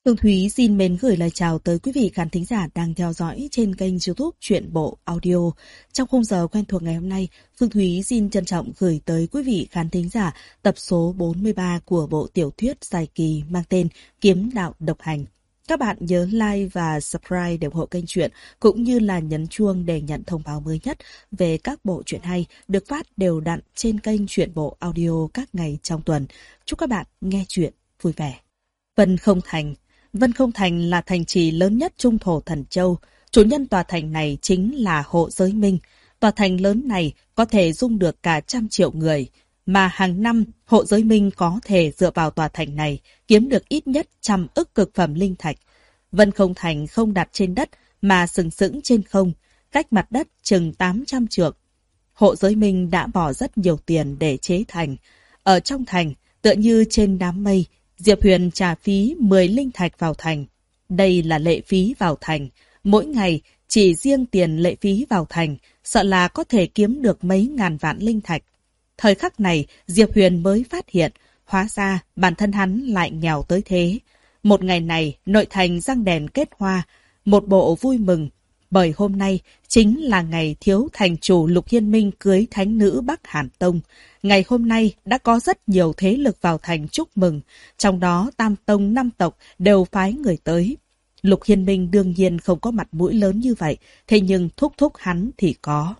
Hương Thúy xin mến gửi lời chào tới quý vị khán thính giả đang theo dõi trên kênh YouTube Truyện Bộ Audio. Trong khung giờ quen thuộc ngày hôm nay, Phương Thúy xin trân trọng gửi tới quý vị khán thính giả tập số 43 của bộ tiểu thuyết dài kỳ mang tên Kiếm Đạo Độc Hành. Các bạn nhớ like và subscribe để ủng hộ kênh truyện, cũng như là nhấn chuông để nhận thông báo mới nhất về các bộ truyện hay được phát đều đặn trên kênh Truyện Bộ Audio các ngày trong tuần. Chúc các bạn nghe truyện vui vẻ. Vân Không Thành. Vân Không Thành là thành trì lớn nhất Trung Thổ Thần Châu. Chủ nhân tòa thành này chính là Hộ Giới Minh. Tòa thành lớn này có thể dung được cả 100 triệu người, mà hàng năm Hộ Giới Minh có thể dựa vào tòa thành này kiếm được ít nhất 100 ức cực phẩm linh thạch. Vân Không Thành không đặt trên đất mà sừng sững trên không, cách mặt đất chừng 800 trượng. Hộ Giới Minh đã bỏ rất nhiều tiền để chế thành. Ở trong thành, tựa như trên đám mây, Diệp Huyền trả phí 10 linh thạch vào thành. Đây là lệ phí vào thành. Mỗi ngày, chỉ riêng tiền lệ phí vào thành, sợ là có thể kiếm được mấy ngàn vạn linh thạch. Thời khắc này, Diệp Huyền mới phát hiện, hóa ra bản thân hắn lại nghèo tới thế. Một ngày này, nội thành răng đèn kết hoa, một bộ vui mừng. Bởi hôm nay chính là ngày thiếu thành chủ Lục Hiên Minh cưới thánh nữ Bắc Hàn Tông. Ngày hôm nay đã có rất nhiều thế lực vào thành chúc mừng, trong đó Tam Tông 5 tộc đều phái người tới. Lục Hiên Minh đương nhiên không có mặt mũi lớn như vậy, thế nhưng thúc thúc hắn thì có.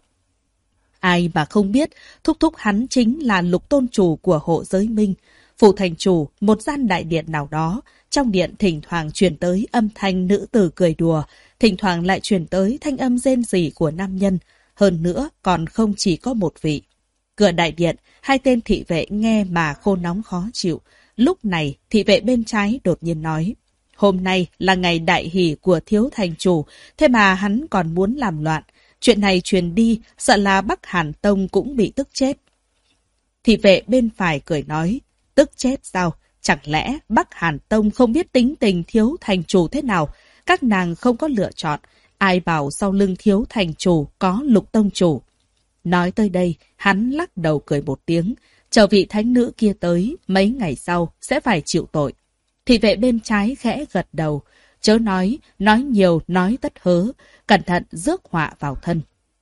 Ai mà không biết, thúc thúc hắn chính là Lục Tôn Chủ của Hộ Giới Minh. Phủ thành chủ, một gian đại điện nào đó, trong điện thỉnh thoảng truyền tới âm thanh nữ tử cười đùa, thỉnh thoảng lại truyền tới thanh âm rên rỉ của nam nhân. Hơn nữa, còn không chỉ có một vị. Cửa đại điện, hai tên thị vệ nghe mà khô nóng khó chịu. Lúc này, thị vệ bên trái đột nhiên nói, hôm nay là ngày đại hỷ của thiếu thành chủ, thế mà hắn còn muốn làm loạn. Chuyện này truyền đi, sợ là Bắc Hàn Tông cũng bị tức chết. Thị vệ bên phải cười nói, tức chết sao? Chẳng lẽ Bắc Hàn Tông không biết tính tình thiếu thành chủ thế nào? Các nàng không có lựa chọn. Ai bảo sau lưng thiếu thành chủ có Lục Tông Chủ? Nói tới đây, hắn lắc đầu cười một tiếng. Chờ vị thánh nữ kia tới, mấy ngày sau sẽ phải chịu tội. Thị vệ bên trái khẽ gật đầu. Chớ nói nhiều, nói tất hớ. Cẩn thận rước họa vào thân.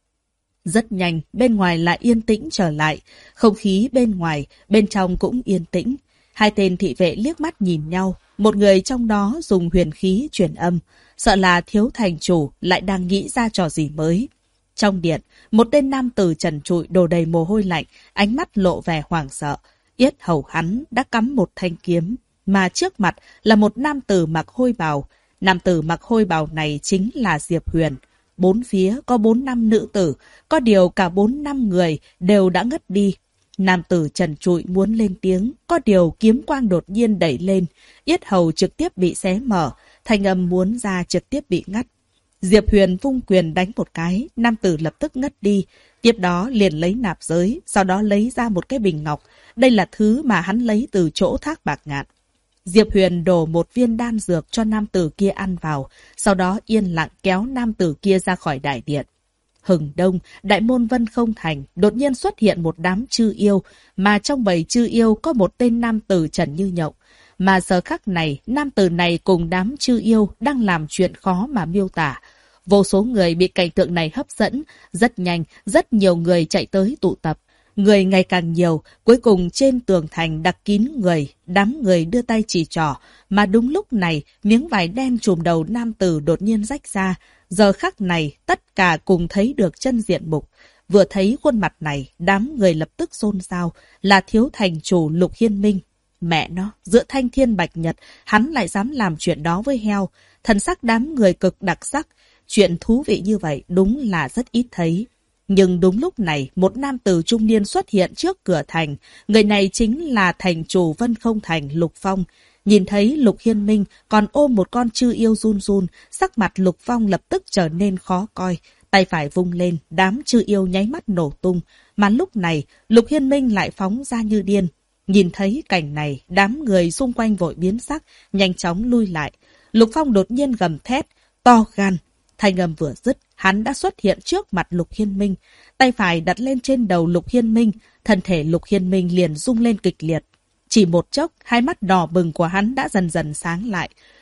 Rất nhanh, bên ngoài lại yên tĩnh trở lại. Không khí bên ngoài, bên trong cũng yên tĩnh. Hai tên thị vệ liếc mắt nhìn nhau. Một người trong đó dùng huyền khí truyền âm. Sợ là thiếu thành chủ lại đang nghĩ ra trò gì mới. Trong điện, một tên nam tử trần trụi đổ đầy mồ hôi lạnh, ánh mắt lộ vẻ hoảng sợ. Yết hầu hắn đã cắm một thanh kiếm, mà trước mặt là một nam tử mặc hôi bào. Nam tử mặc hôi bào này chính là Diệp Huyền. Bốn phía có 4-5 nữ tử, có điều cả 4-5 người đều đã ngất đi. Nam tử trần trụi muốn lên tiếng, có điều kiếm quang đột nhiên đẩy lên, yết hầu trực tiếp bị xé mở, thanh âm muốn ra trực tiếp bị ngắt. Diệp Huyền vung quyền đánh một cái, nam tử lập tức ngất đi, tiếp đó liền lấy nạp giới, sau đó lấy ra một cái bình ngọc, đây là thứ mà hắn lấy từ chỗ Thác Bạc Ngạn. Diệp Huyền đổ một viên đan dược cho nam tử kia ăn vào, sau đó yên lặng kéo nam tử kia ra khỏi đại điện. Hừng đông, đại môn Vân Không Thành đột nhiên xuất hiện một đám chư yêu, mà trong bầy chư yêu có một tên nam tử trần như nhộng. Mà giờ khắc này, nam tử này cùng đám chư yêu đang làm chuyện khó mà miêu tả. Vô số người bị cảnh tượng này hấp dẫn, rất nhanh, rất nhiều người chạy tới tụ tập. Người ngày càng nhiều, cuối cùng trên tường thành đặc kín người, đám người đưa tay chỉ trỏ. Mà đúng lúc này, miếng vải đen trùm đầu nam tử đột nhiên rách ra. Giờ khắc này, tất cả cùng thấy được chân diện mục. Vừa thấy khuôn mặt này, đám người lập tức xôn xao, là thiếu thành chủ Lục Hiên Minh. Mẹ nó, giữa thanh thiên bạch nhật, hắn lại dám làm chuyện đó với heo. Thần sắc đám người cực đặc sắc. Chuyện thú vị như vậy đúng là rất ít thấy. Nhưng đúng lúc này, một nam tử trung niên xuất hiện trước cửa thành. Người này chính là thành chủ Vân Không Thành Lục Phong. Nhìn thấy Lục Hiên Minh còn ôm một con chư yêu run run, sắc mặt Lục Phong lập tức trở nên khó coi. Tay phải vung lên, đám chư yêu nháy mắt nổ tung. Mà lúc này, Lục Hiên Minh lại phóng ra như điên. Nhìn thấy cảnh này, đám người xung quanh vội biến sắc, nhanh chóng lui lại. Lục Phong đột nhiên gầm thét, to gan. Thanh âm vừa dứt, hắn đã xuất hiện trước mặt Lục Hiên Minh. Tay phải đặt lên trên đầu Lục Hiên Minh, thân thể Lục Hiên Minh liền rung lên kịch liệt. Chỉ một chốc, hai mắt đỏ bừng của hắn đã dần dần sáng lại.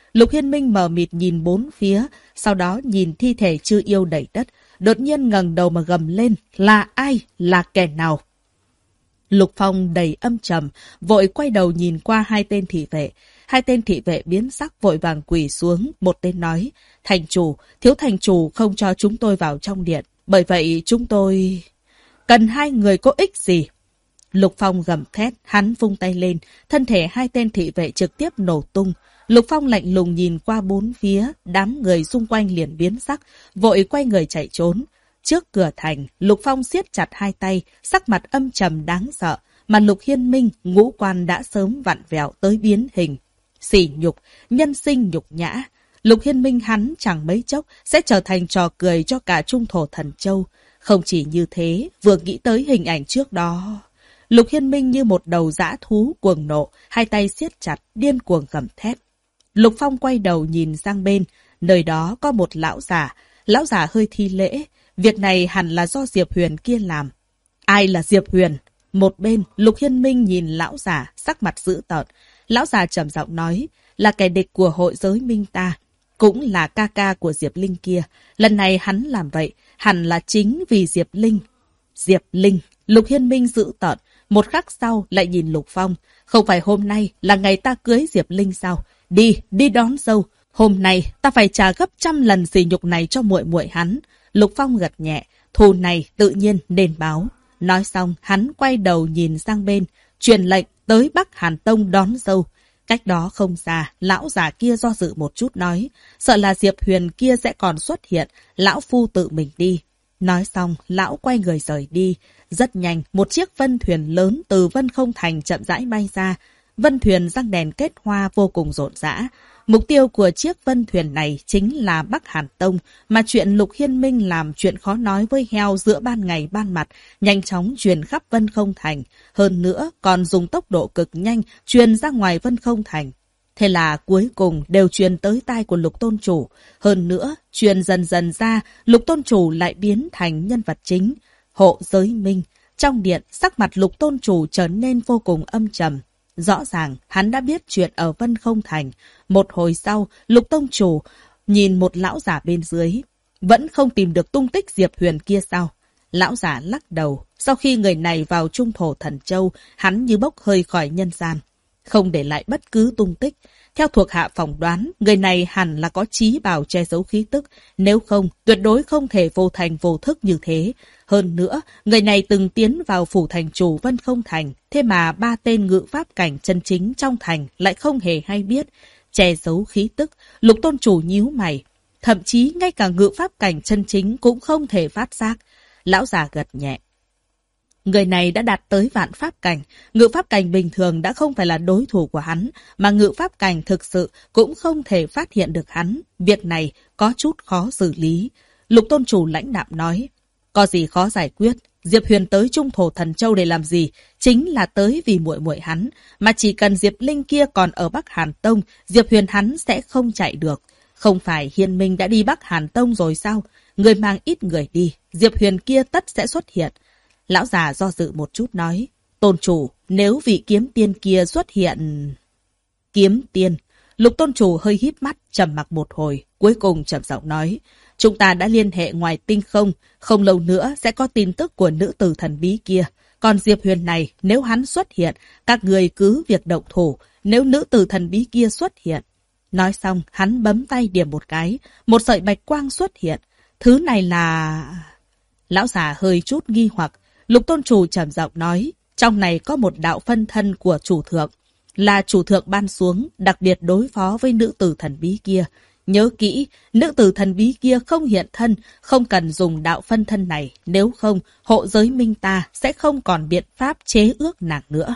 Lục Hiên Minh mờ mịt nhìn bốn phía, sau đó nhìn thi thể chưa yêu đầy đất, đột nhiên ngẩng đầu mà gầm lên, là ai, là kẻ nào? Lục Phong đầy âm trầm, vội quay đầu nhìn qua hai tên thị vệ. Hai tên thị vệ biến sắc vội vàng quỳ xuống, một tên nói, thành chủ, thiếu thành chủ không cho chúng tôi vào trong điện, bởi vậy chúng tôi... Cần hai người có ích gì? Lục Phong gầm thét, hắn vung tay lên, thân thể hai tên thị vệ trực tiếp nổ tung. Lục Phong lạnh lùng nhìn qua bốn phía, đám người xung quanh liền biến sắc, vội quay người chạy trốn. Trước cửa thành, Lục Phong siết chặt hai tay, sắc mặt âm trầm đáng sợ, mà Lục Hiên Minh, ngũ quan đã sớm vặn vẹo tới biến hình. Sỉ nhục, nhân sinh nhục nhã. Lục Hiên Minh hắn chẳng mấy chốc sẽ trở thành trò cười cho cả Trung Thổ Thần Châu. Không chỉ như thế, vừa nghĩ tới hình ảnh trước đó... Lục Hiên Minh như một đầu dã thú cuồng nộ, hai tay siết chặt, điên cuồng gầm thét. Lục Phong quay đầu nhìn sang bên, nơi đó có một lão giả hơi thi lễ. Việc này hẳn là do Diệp Huyền kia làm. Ai là Diệp Huyền? Một bên, Lục Hiên Minh nhìn lão giả, sắc mặt dữ tợn. Lão già trầm giọng nói, là kẻ địch của hội giới Minh ta, cũng là ca ca của Diệp Linh kia. Lần này hắn làm vậy, hẳn là chính vì Diệp Linh. Diệp Linh, Lục Hiên Minh dữ tợn, một khắc sau lại nhìn Lục Phong. Không phải hôm nay là ngày ta cưới Diệp Linh sao? Đi đón dâu. Hôm nay ta phải trả gấp 100 lần sỉ nhục này cho muội muội hắn. Lục Phong gật nhẹ, thù này tự nhiên nên báo. Nói xong, hắn quay đầu nhìn sang bên, truyền lệnh tới Bắc Hàn Tông đón dâu. Cách đó không xa, lão già kia do dự một chút nói, sợ là Diệp Huyền kia sẽ còn xuất hiện, lão phu tự mình đi. Nói xong, lão quay người rời đi. Rất nhanh, một chiếc vân thuyền lớn từ Vân Không Thành chậm rãi bay ra. Vân thuyền răng đèn kết hoa vô cùng rộn rã. Mục tiêu của chiếc vân thuyền này chính là Bắc Hàn Tông, mà chuyện Lục Hiên Minh làm chuyện khó nói với heo giữa ban ngày ban mặt, nhanh chóng truyền khắp Vân Không Thành. Hơn nữa, còn dùng tốc độ cực nhanh truyền ra ngoài Vân Không Thành. Thế là cuối cùng đều truyền tới tai của Lục Tôn Chủ. Hơn nữa, truyền dần dần ra, Lục Tôn Chủ lại biến thành nhân vật chính. Hộ giới Minh. Trong điện, sắc mặt Lục Tôn Chủ trở nên vô cùng âm trầm. Rõ ràng, hắn đã biết chuyện ở Vân Không Thành. Một hồi sau, Lục Tông Chủ nhìn một lão giả bên dưới. Vẫn không tìm được tung tích Diệp Huyền kia sao? Lão giả lắc đầu. Sau khi người này vào Trung Thổ Thần Châu, hắn như bốc hơi khỏi nhân gian. Không để lại bất cứ tung tích. Theo thuộc hạ phỏng đoán, người này hẳn là có trí bảo che giấu khí tức. Nếu không, tuyệt đối không thể vô thành vô thức như thế. Hơn nữa, người này từng tiến vào phủ thành chủ Vân Không Thành. Thế mà 3 tên ngự pháp cảnh chân chính trong thành lại không hề hay biết. Che giấu khí tức, Lục Tôn Chủ nhíu mày. Thậm chí ngay cả ngự pháp cảnh chân chính cũng không thể phát giác. Lão già gật nhẹ. Người này đã đạt tới vạn pháp cảnh. Ngự pháp cảnh bình thường đã không phải là đối thủ của hắn, mà ngự pháp cảnh thực sự cũng không thể phát hiện được hắn. Việc này có chút khó xử lý. Lục Tôn Chủ lãnh đạm nói, có gì khó giải quyết. Diệp Huyền tới Trung Thổ Thần Châu để làm gì? Chính là tới vì muội muội hắn. Mà chỉ cần Diệp Linh kia còn ở Bắc Hàn Tông, Diệp Huyền hắn sẽ không chạy được. Không phải Hiên Minh đã đi Bắc Hàn Tông rồi sao? Người mang ít người đi, Diệp Huyền kia tất sẽ xuất hiện. Lão già do dự một chút nói, Tôn Chủ, nếu vị kiếm tiên kia xuất hiện... Kiếm tiên. Lục Tôn Chủ hơi híp mắt, trầm mặc một hồi, cuối cùng trầm giọng nói, chúng ta đã liên hệ ngoài tinh không, không lâu nữa sẽ có tin tức của nữ tử thần bí kia. Còn Diệp Huyền này, nếu hắn xuất hiện, các người cứ việc động thủ, nếu nữ tử thần bí kia xuất hiện. Nói xong, hắn bấm tay điểm một cái, một sợi bạch quang xuất hiện. Thứ này là... Lão già hơi chút nghi hoặc, Lục Tôn Chủ trầm giọng nói, trong này có một đạo phân thân của chủ thượng, là chủ thượng ban xuống, đặc biệt đối phó với nữ tử thần bí kia. Nhớ kỹ, nữ tử thần bí kia không hiện thân, không cần dùng đạo phân thân này, nếu không, hộ giới Minh ta sẽ không còn biện pháp chế ước nàng nữa.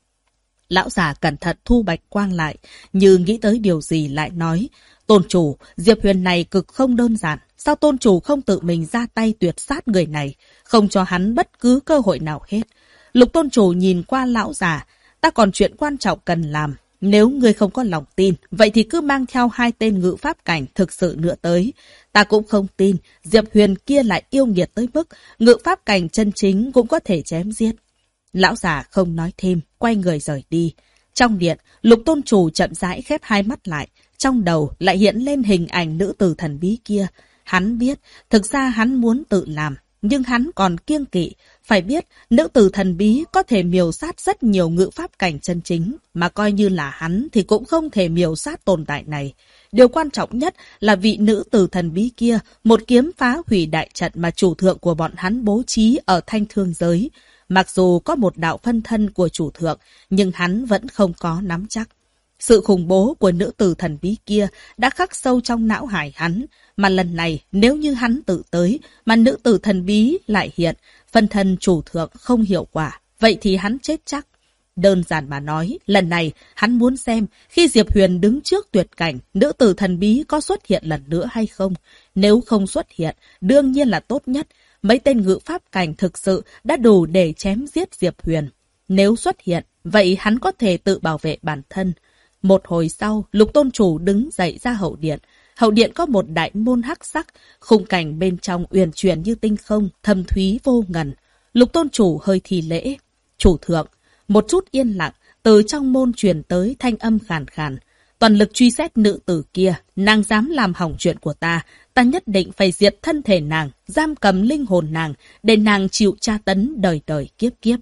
Lão già cẩn thận thu bạch quang lại, như nghĩ tới điều gì lại nói, Tôn Chủ, Diệp Huyền này cực không đơn giản. Sao Tôn Chủ không tự mình ra tay tuyệt sát người này, không cho hắn bất cứ cơ hội nào hết? Lục Tôn Chủ nhìn qua lão già, ta còn chuyện quan trọng cần làm. Nếu ngươi không có lòng tin, vậy thì cứ mang theo 2 tên ngự pháp cảnh thực sự nữa tới. Ta cũng không tin, Diệp Huyền kia lại yêu nghiệt tới mức ngự pháp cảnh chân chính cũng có thể chém giết. Lão già không nói thêm, quay người rời đi. Trong điện, Lục Tôn Chủ chậm rãi khép 2 mắt lại. trong đầu lại hiện lên hình ảnh nữ tử thần bí kia. Hắn biết, thực ra hắn muốn tự làm, nhưng hắn còn kiêng kỵ. Phải biết, nữ tử thần bí có thể miêu sát rất nhiều ngự pháp cảnh chân chính, mà coi như là hắn thì cũng không thể miêu sát tồn tại này. Điều quan trọng nhất là vị nữ tử thần bí kia, một kiếm phá hủy đại trận mà chủ thượng của bọn hắn bố trí ở Thanh Thương giới. Mặc dù có một đạo phân thân của chủ thượng, nhưng hắn vẫn không có nắm chắc. Sự khủng bố của nữ tử thần bí kia đã khắc sâu trong não hải hắn, mà lần này nếu như hắn tự tới, mà nữ tử thần bí lại hiện, phân thân chủ thượng không hiệu quả, vậy thì hắn chết chắc. Đơn giản mà nói, lần này hắn muốn xem khi Diệp Huyền đứng trước tuyệt cảnh, nữ tử thần bí có xuất hiện lần nữa hay không. Nếu không xuất hiện, đương nhiên là tốt nhất. Mấy tên ngự pháp cảnh thực sự đã đủ để chém giết Diệp Huyền. Nếu xuất hiện, vậy hắn có thể tự bảo vệ bản thân. Một hồi sau, Lục Tôn Chủ đứng dậy ra hậu điện. Hậu điện có một đại môn hắc sắc, khung cảnh bên trong uyển chuyển như tinh không, thâm thúy vô ngần. Lục Tôn Chủ hơi thi lễ. Chủ thượng, một chút yên lặng, từ trong môn truyền tới thanh âm khàn khàn. Toàn lực truy xét nữ tử kia, nàng dám làm hỏng chuyện của ta, ta nhất định phải diệt thân thể nàng, giam cầm linh hồn nàng, để nàng chịu tra tấn đời đời kiếp kiếp.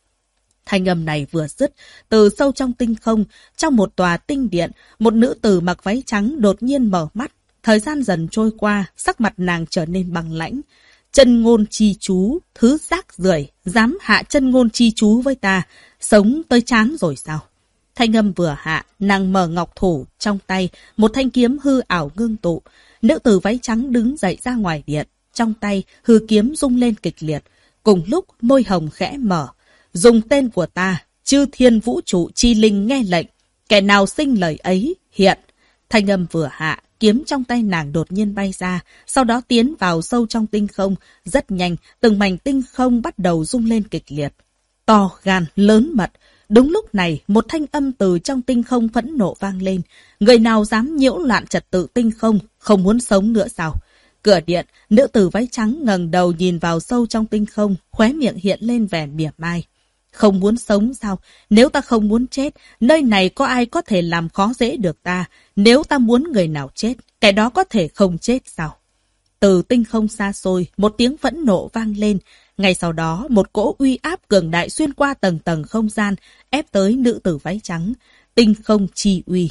Thanh âm này vừa dứt, từ sâu trong tinh không, trong một tòa tinh điện, một nữ tử mặc váy trắng đột nhiên mở mắt. Thời gian dần trôi qua, sắc mặt nàng trở nên băng lãnh. Chân ngôn chi chú, thứ rác rưởi, dám hạ chân ngôn chi chú với ta, sống tới chán rồi sao? Thanh âm vừa hạ, nàng mở ngọc thủ, trong tay, một thanh kiếm hư ảo ngưng tụ. Nữ tử váy trắng đứng dậy ra ngoài điện, trong tay, hư kiếm rung lên kịch liệt. Cùng lúc, môi hồng khẽ mở. Dùng tên của ta, chư thiên vũ trụ chi linh nghe lệnh. Kẻ nào sinh lời ấy, hiện. Thanh âm vừa hạ, kiếm trong tay nàng đột nhiên bay ra, sau đó tiến vào sâu trong tinh không. Rất nhanh, từng mảnh tinh không bắt đầu rung lên kịch liệt. To gan, lớn mật. Đúng lúc này, một thanh âm từ trong tinh không phẫn nộ vang lên. Người nào dám nhiễu loạn trật tự tinh không, không muốn sống nữa sao? Cửa điện, nữ tử váy trắng ngẩng đầu nhìn vào sâu trong tinh không, khóe miệng hiện lên vẻ mỉa mai. Không muốn sống sao? Nếu ta không muốn chết, nơi này có ai có thể làm khó dễ được ta? Nếu ta muốn người nào chết, kẻ đó có thể không chết sao? Từ tinh không xa xôi, một tiếng phẫn nộ vang lên. Ngay sau đó, một cỗ uy áp cường đại xuyên qua tầng tầng không gian, ép tới nữ tử váy trắng. Tinh không chi uy.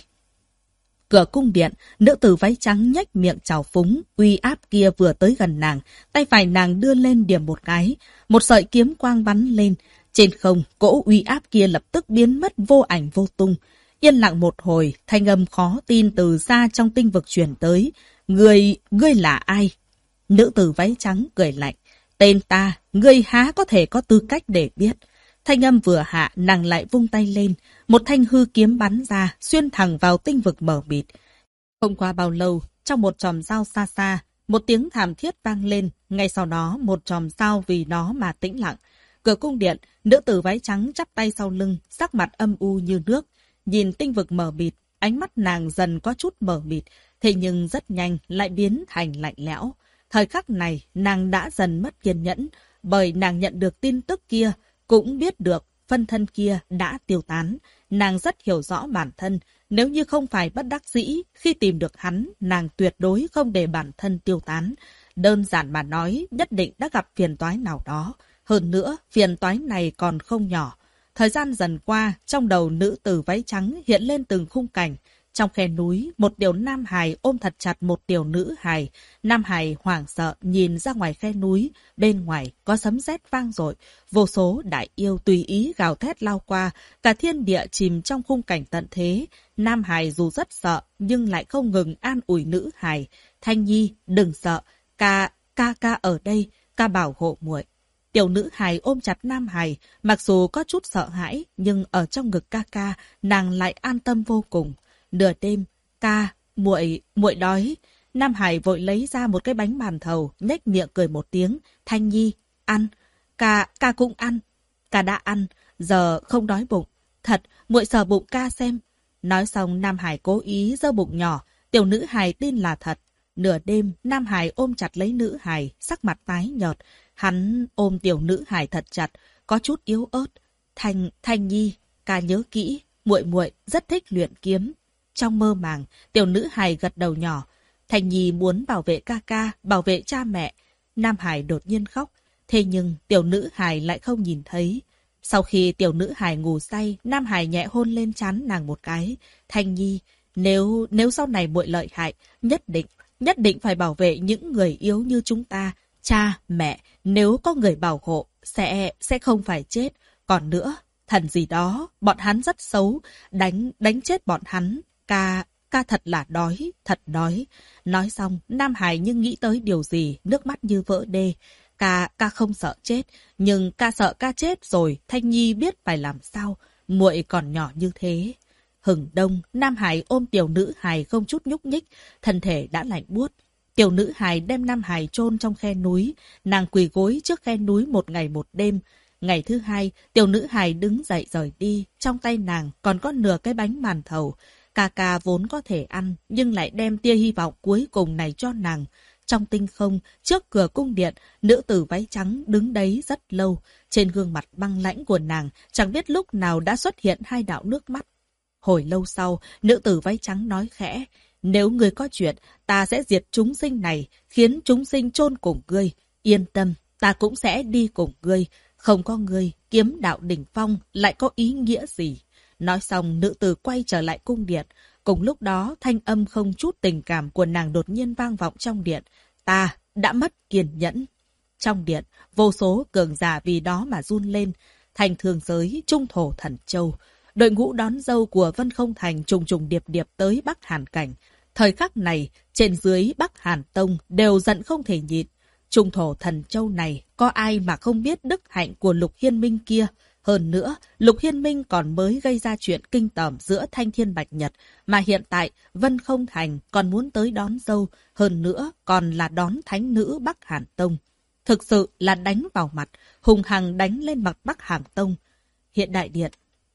Cửa cung điện, nữ tử váy trắng nhếch miệng trào phúng, uy áp kia vừa tới gần nàng, tay phải nàng đưa lên điểm một cái, một sợi kiếm quang bắn lên. Trên không, cỗ uy áp kia lập tức biến mất vô ảnh vô tung. Yên lặng một hồi, thanh âm khó tin từ xa trong tinh vực truyền tới. Ngươi là ai? Nữ tử váy trắng cười lạnh. Tên ta, ngươi há có thể có tư cách để biết. Thanh âm vừa hạ, nàng lại vung tay lên. Một thanh hư kiếm bắn ra, xuyên thẳng vào tinh vực mờ mịt. Không qua bao lâu, trong một chòm sao xa xa, một tiếng thảm thiết vang lên. Ngay sau đó, một chòm sao vì nó mà tĩnh lặng. Cửa cung điện, nữ tử váy trắng chắp tay sau lưng, sắc mặt âm u như nước. Nhìn tinh vực mờ mịt, ánh mắt nàng dần có chút mờ mịt, thế nhưng rất nhanh lại biến thành lạnh lẽo. Thời khắc này, nàng đã dần mất kiên nhẫn, bởi nàng nhận được tin tức kia, cũng biết được phân thân kia đã tiêu tán. Nàng rất hiểu rõ bản thân, nếu như không phải bất đắc dĩ, khi tìm được hắn, nàng tuyệt đối không để bản thân tiêu tán. Đơn giản mà nói, nhất định đã gặp phiền toái nào đó. Hơn nữa, phiền toái này còn không nhỏ. Thời gian dần qua, trong đầu nữ tử váy trắng hiện lên từng khung cảnh. Trong khe núi, một tiểu nam hài ôm thật chặt một tiểu nữ hài. Nam hài hoảng sợ nhìn ra ngoài khe núi. Bên ngoài có sấm sét vang dội. Vô số đại yêu tùy ý gào thét lao qua. Cả thiên địa chìm trong khung cảnh tận thế. Nam hài dù rất sợ, nhưng lại không ngừng an ủi nữ hài. Thanh Nhi, đừng sợ. Ca ở đây, ca bảo hộ muội. Tiểu nữ hài ôm chặt nam hài, mặc dù có chút sợ hãi, nhưng ở trong ngực ca, nàng lại an tâm vô cùng. Nửa đêm, muội đói. Nam hài vội lấy ra một cái bánh màn thầu, nhếch miệng cười một tiếng. Thanh Nhi, ăn. Ca cũng ăn. Ca đã ăn, giờ không đói bụng. Thật, muội sờ bụng ca xem. Nói xong, Nam hài cố ý giơ bụng nhỏ, tiểu nữ hài tin là thật. Nửa đêm, Nam hài ôm chặt lấy nữ hài, sắc mặt tái nhợt. Hắn ôm tiểu nữ hài thật chặt, có chút yếu ớt. Thanh Nhi, ca nhớ kỹ, muội rất thích luyện kiếm. Trong mơ màng, tiểu nữ hài gật đầu nhỏ. Thành Nhi muốn bảo vệ ca ca, bảo vệ cha mẹ. Nam Hải đột nhiên khóc, thế nhưng tiểu nữ hài lại không nhìn thấy. Sau khi tiểu nữ hài ngủ say, Nam Hải nhẹ hôn lên trán nàng một cái. Thành Nhi, nếu sau này muội lợi hại, nhất định phải bảo vệ những người yếu như chúng ta. Cha, mẹ, nếu có người bảo hộ, sẽ không phải chết. Còn nữa, thần gì đó, bọn hắn rất xấu, đánh chết bọn hắn. Ca thật là đói, thật đói. Nói xong, Nam Hải nhưng nghĩ tới điều gì, nước mắt như vỡ đê. Ca không sợ chết, nhưng ca sợ ca chết rồi, Thanh Nhi biết phải làm sao, muội còn nhỏ như thế. Hừng đông, Nam Hải ôm tiểu nữ hài không chút nhúc nhích, thân thể đã lạnh buốt. Tiểu nữ hài đem Nam Hải chôn trong khe núi, nàng quỳ gối trước khe núi một ngày một đêm. Ngày thứ hai, tiểu nữ hài đứng dậy rời đi, trong tay nàng còn có nửa cái bánh màn thầu. Ca vốn có thể ăn, nhưng lại đem tia hy vọng cuối cùng này cho nàng. Trong tinh không, trước cửa cung điện, nữ tử váy trắng đứng đấy rất lâu. Trên gương mặt băng lãnh của nàng, chẳng biết lúc nào đã xuất hiện hai đạo nước mắt. Hồi lâu sau, nữ tử váy trắng nói khẽ, nếu ngươi có chuyện, ta sẽ diệt chúng sinh này, khiến chúng sinh chôn cùng ngươi. Yên tâm, ta cũng sẽ đi cùng ngươi. Không có ngươi, kiếm đạo đỉnh phong lại có ý nghĩa gì? Nói xong, nữ tử quay trở lại cung điện. Cùng lúc đó, thanh âm không chút tình cảm của nàng đột nhiên vang vọng trong điện. Ta đã mất kiên nhẫn. Trong điện, vô số cường giả vì đó mà run lên. Thành thường giới, trung thổ thần châu. Đội ngũ đón dâu của Vân Không Thành trùng trùng điệp điệp tới Bắc Hàn Cảnh. Thời khắc này, trên dưới Bắc Hàn Tông đều giận không thể nhịn. Trung thổ thần châu này, có ai mà không biết đức hạnh của Lục Hiên Minh kia? Hơn nữa, Lục Hiên Minh còn mới gây ra chuyện kinh tởm giữa Thanh Thiên Bạch Nhật, mà hiện tại Vân Không Thành còn muốn tới đón dâu, hơn nữa còn là đón thánh nữ Bắc Hàn Tông. Thực sự là đánh vào mặt, hùng hằng đánh lên mặt Bắc Hàn Tông. Hiện đại điện.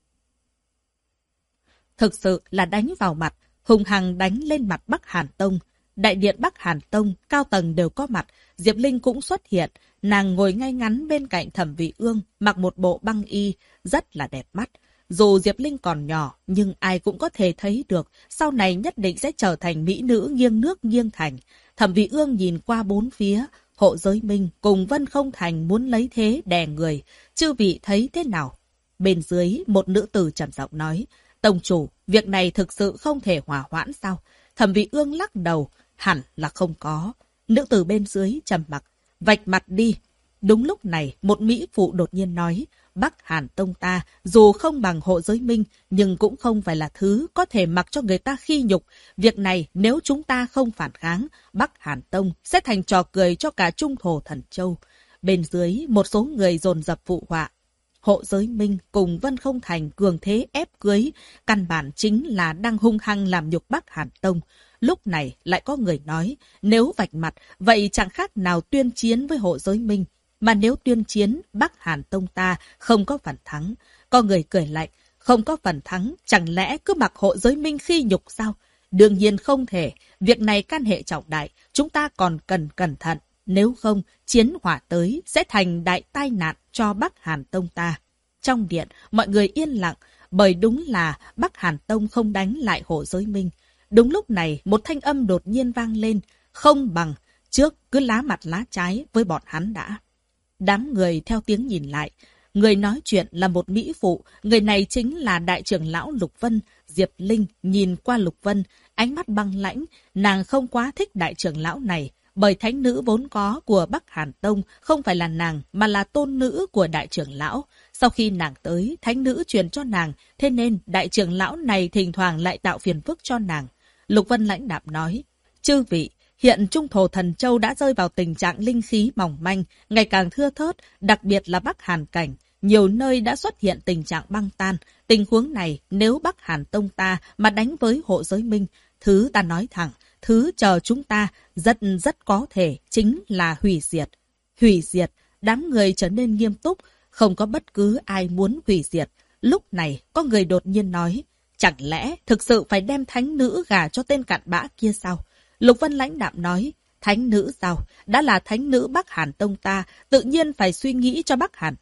Thực sự là đánh vào mặt, hùng hằng đánh lên mặt Bắc Hàn Tông. Đại điện Bắc Hàn Tông, cao tầng đều có mặt, Diệp Linh cũng xuất hiện. Nàng ngồi ngay ngắn bên cạnh Thẩm Vị Ương, mặc một bộ băng y, rất là đẹp mắt. Dù Diệp Linh còn nhỏ, nhưng ai cũng có thể thấy được, sau này nhất định sẽ trở thành mỹ nữ nghiêng nước nghiêng thành. Thẩm Vị Ương nhìn qua bốn phía, Hộ Giới Minh cùng Vân Không Thành muốn lấy thế đè người. Chư vị thấy thế nào? Bên dưới, một nữ tử trầm giọng nói, tông chủ, việc này thực sự không thể hòa hoãn sao? Thẩm Vị Ương lắc đầu, hẳn là không có. Nữ tử bên dưới trầm mặc, vạch mặt đi. Đúng lúc này, một mỹ phụ đột nhiên nói, Bắc Hàn Tông ta, dù không bằng Hộ Giới Minh, nhưng cũng không phải là thứ có thể mặc cho người ta khi nhục. Việc này, nếu chúng ta không phản kháng, Bắc Hàn Tông sẽ thành trò cười cho cả Trung Thổ Thần Châu. Bên dưới, một số người dồn dập phụ họa. Hộ Giới Minh cùng Vân Không Thành cường thế ép cưới, căn bản chính là đang hung hăng làm nhục Bắc Hàn Tông. Lúc này lại có người nói, nếu vạch mặt, vậy chẳng khác nào tuyên chiến với Hộ Giới Minh. Mà nếu tuyên chiến, Bắc Hàn Tông ta không có phần thắng. Có người cười lạnh, không có phần thắng, chẳng lẽ cứ mặc Hộ Giới Minh khi nhục sao? Đương nhiên không thể, việc này can hệ trọng đại, chúng ta còn cần cẩn thận. Nếu không, chiến hỏa tới sẽ thành đại tai nạn cho Bắc Hàn Tông ta. Trong điện, mọi người yên lặng, bởi đúng là Bắc Hàn Tông không đánh lại Hộ Giới Minh. Đúng lúc này, một thanh âm đột nhiên vang lên, không bằng, trước cứ lá mặt lá trái với bọn hắn đã. Đám người theo tiếng nhìn lại, người nói chuyện là một mỹ phụ, người này chính là đại trưởng lão Lục Vân. Diệp Linh nhìn qua Lục Vân, ánh mắt băng lãnh, nàng không quá thích đại trưởng lão này, bởi thánh nữ vốn có của Bắc Hàn Tông không phải là nàng mà là tôn nữ của đại trưởng lão. Sau khi nàng tới, thánh nữ truyền cho nàng, thế nên đại trưởng lão này thỉnh thoảng lại tạo phiền phức cho nàng. Lục Vân lãnh đạm nói, chư vị, hiện Trung Thổ Thần Châu đã rơi vào tình trạng linh khí mỏng manh, ngày càng thưa thớt, đặc biệt là Bắc Hàn Cảnh. Nhiều nơi đã xuất hiện tình trạng băng tan. Tình huống này, nếu Bắc Hàn Tông ta mà đánh với Hộ Giới Minh, thứ ta nói thẳng, thứ chờ chúng ta rất có thể chính là hủy diệt. Hủy diệt, đám người trở nên nghiêm túc, không có bất cứ ai muốn hủy diệt. Lúc này, có người đột nhiên nói, chẳng lẽ thực sự phải đem thánh nữ gả cho tên cặn bã kia sao? Lục Vân lãnh đạm nói, thánh nữ sao? Đã là thánh nữ Bắc Hàn Tông ta, tự nhiên phải suy nghĩ cho Bắc Hàn Tông.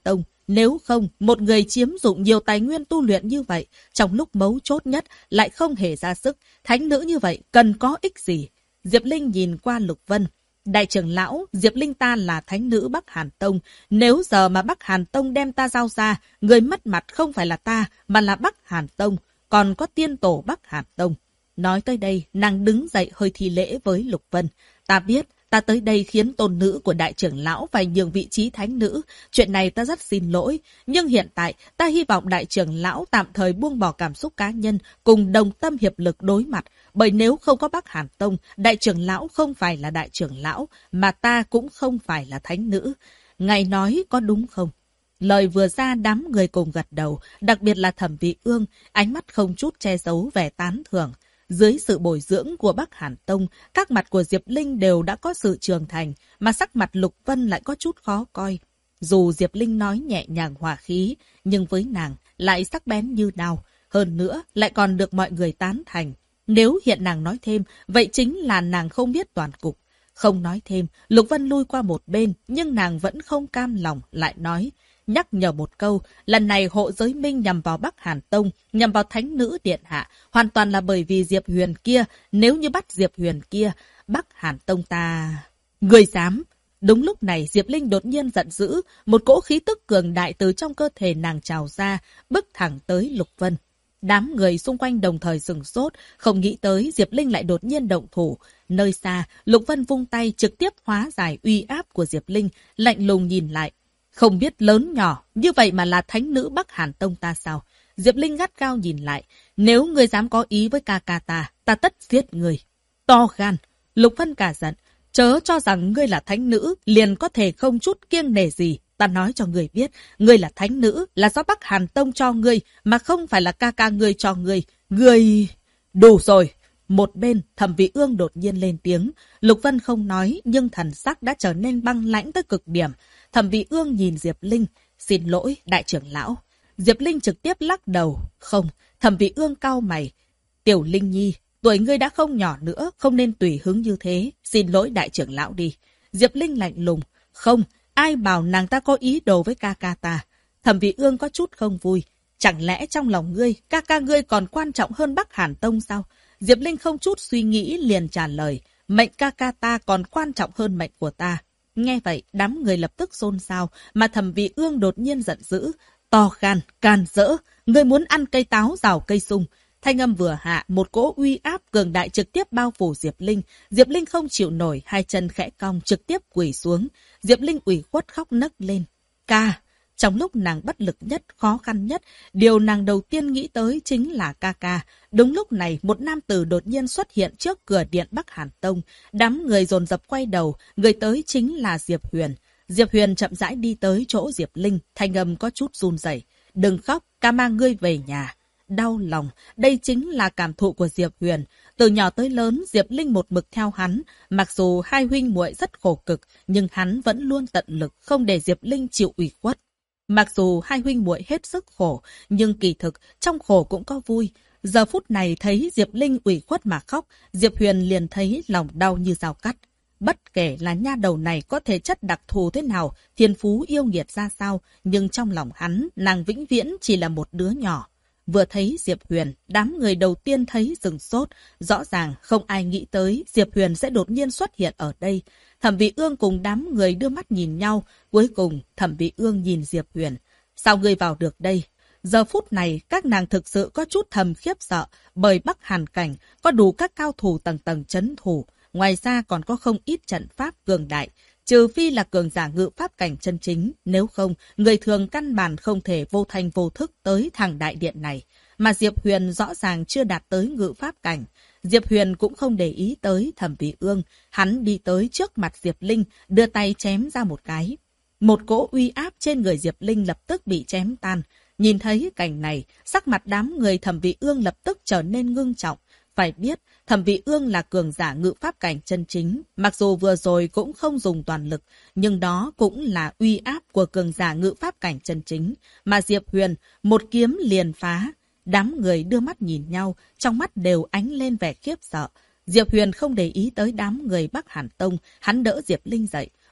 Nếu không, một người chiếm dụng nhiều tài nguyên tu luyện như vậy, trong lúc mấu chốt nhất lại không hề ra sức, thánh nữ như vậy cần có ích gì? Diệp Linh nhìn qua Lục Vân. Đại trưởng lão, Diệp Linh ta là thánh nữ Bắc Hàn Tông. Nếu giờ mà Bắc Hàn Tông đem ta giao ra, người mất mặt không phải là ta, mà là Bắc Hàn Tông, còn có tiên tổ Bắc Hàn Tông. Nói tới đây, nàng đứng dậy hơi thi lễ với Lục Vân. Ta biết, ta tới đây khiến tôn nữ của đại trưởng lão phải nhường vị trí thánh nữ. Chuyện này ta rất xin lỗi. Nhưng hiện tại, ta hy vọng đại trưởng lão tạm thời buông bỏ cảm xúc cá nhân, cùng đồng tâm hiệp lực đối mặt. Bởi nếu không có Bắc Hàn Tông, đại trưởng lão không phải là đại trưởng lão, mà ta cũng không phải là thánh nữ. Ngài nói có đúng không? Lời vừa ra đám người cùng gật đầu, đặc biệt là Thẩm Vị Ương, ánh mắt không chút che giấu vẻ tán thưởng. Dưới sự bồi dưỡng của Bắc Hàn Tông, các mặt của Diệp Linh đều đã có sự trưởng thành, mà sắc mặt Lục Vân lại có chút khó coi. Dù Diệp Linh nói nhẹ nhàng hòa khí, nhưng với nàng lại sắc bén như đao. Hơn nữa, lại còn được mọi người tán thành. Nếu hiện nàng nói thêm, vậy chính là nàng không biết toàn cục. Không nói thêm, Lục Vân lui qua một bên, nhưng nàng vẫn không cam lòng, lại nói. Nhắc nhở một câu, lần này hộ giới minh nhằm vào Bắc Hàn Tông, nhằm vào thánh nữ điện hạ, hoàn toàn là bởi vì Diệp Huyền kia. Nếu như bắt Diệp Huyền kia, Bắc Hàn Tông ta... Người dám! Đúng lúc này Diệp Linh đột nhiên giận dữ, một cỗ khí tức cường đại từ trong cơ thể nàng trào ra, bước thẳng tới Lục Vân. Đám người xung quanh đồng thời sửng sốt, không nghĩ tới Diệp Linh lại đột nhiên động thủ. Nơi xa, Lục Vân vung tay trực tiếp hóa giải uy áp của Diệp Linh, lạnh lùng nhìn lại. Không biết lớn nhỏ, như vậy mà là thánh nữ Bắc Hàn Tông ta sao? Diệp Linh gắt gao nhìn lại. Nếu ngươi dám có ý với ca ca ta tất giết ngươi. To gan. Lục Vân cả giận. Chớ cho rằng ngươi là thánh nữ, liền có thể không chút kiêng nể gì. Ta nói cho ngươi biết, ngươi là thánh nữ, là do Bắc Hàn Tông cho ngươi, mà không phải là ca ca ngươi cho ngươi. Ngươi... Đủ rồi. Một bên, Thẩm Vị Ương đột nhiên lên tiếng. Lục Vân không nói, nhưng thần sắc đã trở nên băng lãnh tới cực điểm. Thẩm Vị Ương nhìn Diệp Linh. Xin lỗi, đại trưởng lão. Diệp Linh trực tiếp lắc đầu. Không, Thẩm Vị Ương cau mày. Tiểu Linh Nhi, tuổi ngươi đã không nhỏ nữa, không nên tùy hứng như thế. Xin lỗi đại trưởng lão đi. Diệp Linh lạnh lùng. Không, ai bảo nàng ta có ý đồ với ca ca ta. Thẩm Vị Ương có chút không vui. Chẳng lẽ trong lòng ngươi, ca ca ngươi còn quan trọng hơn Bắc Hàn Tông sao? Diệp Linh không chút suy nghĩ liền trả lời. Mệnh ca ca ta còn quan trọng hơn mệnh của ta. Nghe vậy, đám người lập tức xôn xao, mà Thẩm Vị Ương đột nhiên giận dữ. To gan, can dỡ, ngươi muốn ăn cây táo rào cây sung. Thanh âm vừa hạ, một cỗ uy áp cường đại trực tiếp bao phủ Diệp Linh. Diệp Linh không chịu nổi, hai chân khẽ cong trực tiếp quỳ xuống. Diệp Linh ủy khuất khóc nấc lên. Ca! Trong lúc nàng bất lực nhất, khó khăn nhất, điều nàng đầu tiên nghĩ tới chính là ca ca. Đúng lúc này, một nam tử đột nhiên xuất hiện trước cửa điện Bắc Hàn Tông. Đám người dồn dập quay đầu, người tới chính là Diệp Huyền. Diệp Huyền chậm rãi đi tới chỗ Diệp Linh, thanh âm có chút run rẩy. Đừng khóc, ca mang ngươi về nhà. Đau lòng, đây chính là cảm thụ của Diệp Huyền. Từ nhỏ tới lớn, Diệp Linh một mực theo hắn. Mặc dù hai huynh muội rất khổ cực, nhưng hắn vẫn luôn tận lực không để Diệp Linh chịu ủy khuất. Mặc dù hai huynh muội hết sức khổ, nhưng kỳ thực, trong khổ cũng có vui. Giờ phút này thấy Diệp Linh ủy khuất mà khóc, Diệp Huyền liền thấy lòng đau như dao cắt. Bất kể là nha đầu này có thể chất đặc thù thế nào, thiên phú yêu nghiệt ra sao, nhưng trong lòng hắn, nàng vĩnh viễn chỉ là một đứa nhỏ. Vừa thấy Diệp Huyền, đám người đầu tiên thấy sửng sốt. Rõ ràng không ai nghĩ tới Diệp Huyền sẽ đột nhiên xuất hiện ở đây. Thẩm Vị Ương cùng đám người đưa mắt nhìn nhau. Cuối cùng, Thẩm Vị Ương nhìn Diệp Huyền. Sao ngươi vào được đây? Giờ phút này, các nàng thực sự có chút thầm khiếp sợ, bởi Bắc Hàn Cảnh có đủ các cao thủ tầng tầng trấn thủ. Ngoài ra còn có không ít trận pháp cường đại. Trừ phi là cường giả ngự pháp cảnh chân chính, nếu không, người thường căn bản không thể vô thanh vô thức tới thẳng đại điện này. Mà Diệp Huyền rõ ràng chưa đạt tới ngự pháp cảnh. Diệp Huyền cũng không để ý tới Thẩm Vị Ương. Hắn đi tới trước mặt Diệp Linh, đưa tay chém ra một cái. Một cỗ uy áp trên người Diệp Linh lập tức bị chém tan. Nhìn thấy cảnh này, sắc mặt đám người Thẩm Vị Ương lập tức trở nên ngưng trọng. Phải biết, Thẩm Vị Ương là cường giả ngự pháp cảnh chân chính. Mặc dù vừa rồi cũng không dùng toàn lực, nhưng đó cũng là uy áp của cường giả ngự pháp cảnh chân chính. Mà Diệp Huyền, một kiếm liền phá. Đám người đưa mắt nhìn nhau, trong mắt đều ánh lên vẻ khiếp sợ. Diệp Huyền không để ý tới đám người Bắc Hàn Tông, hắn đỡ Diệp Linh dậy.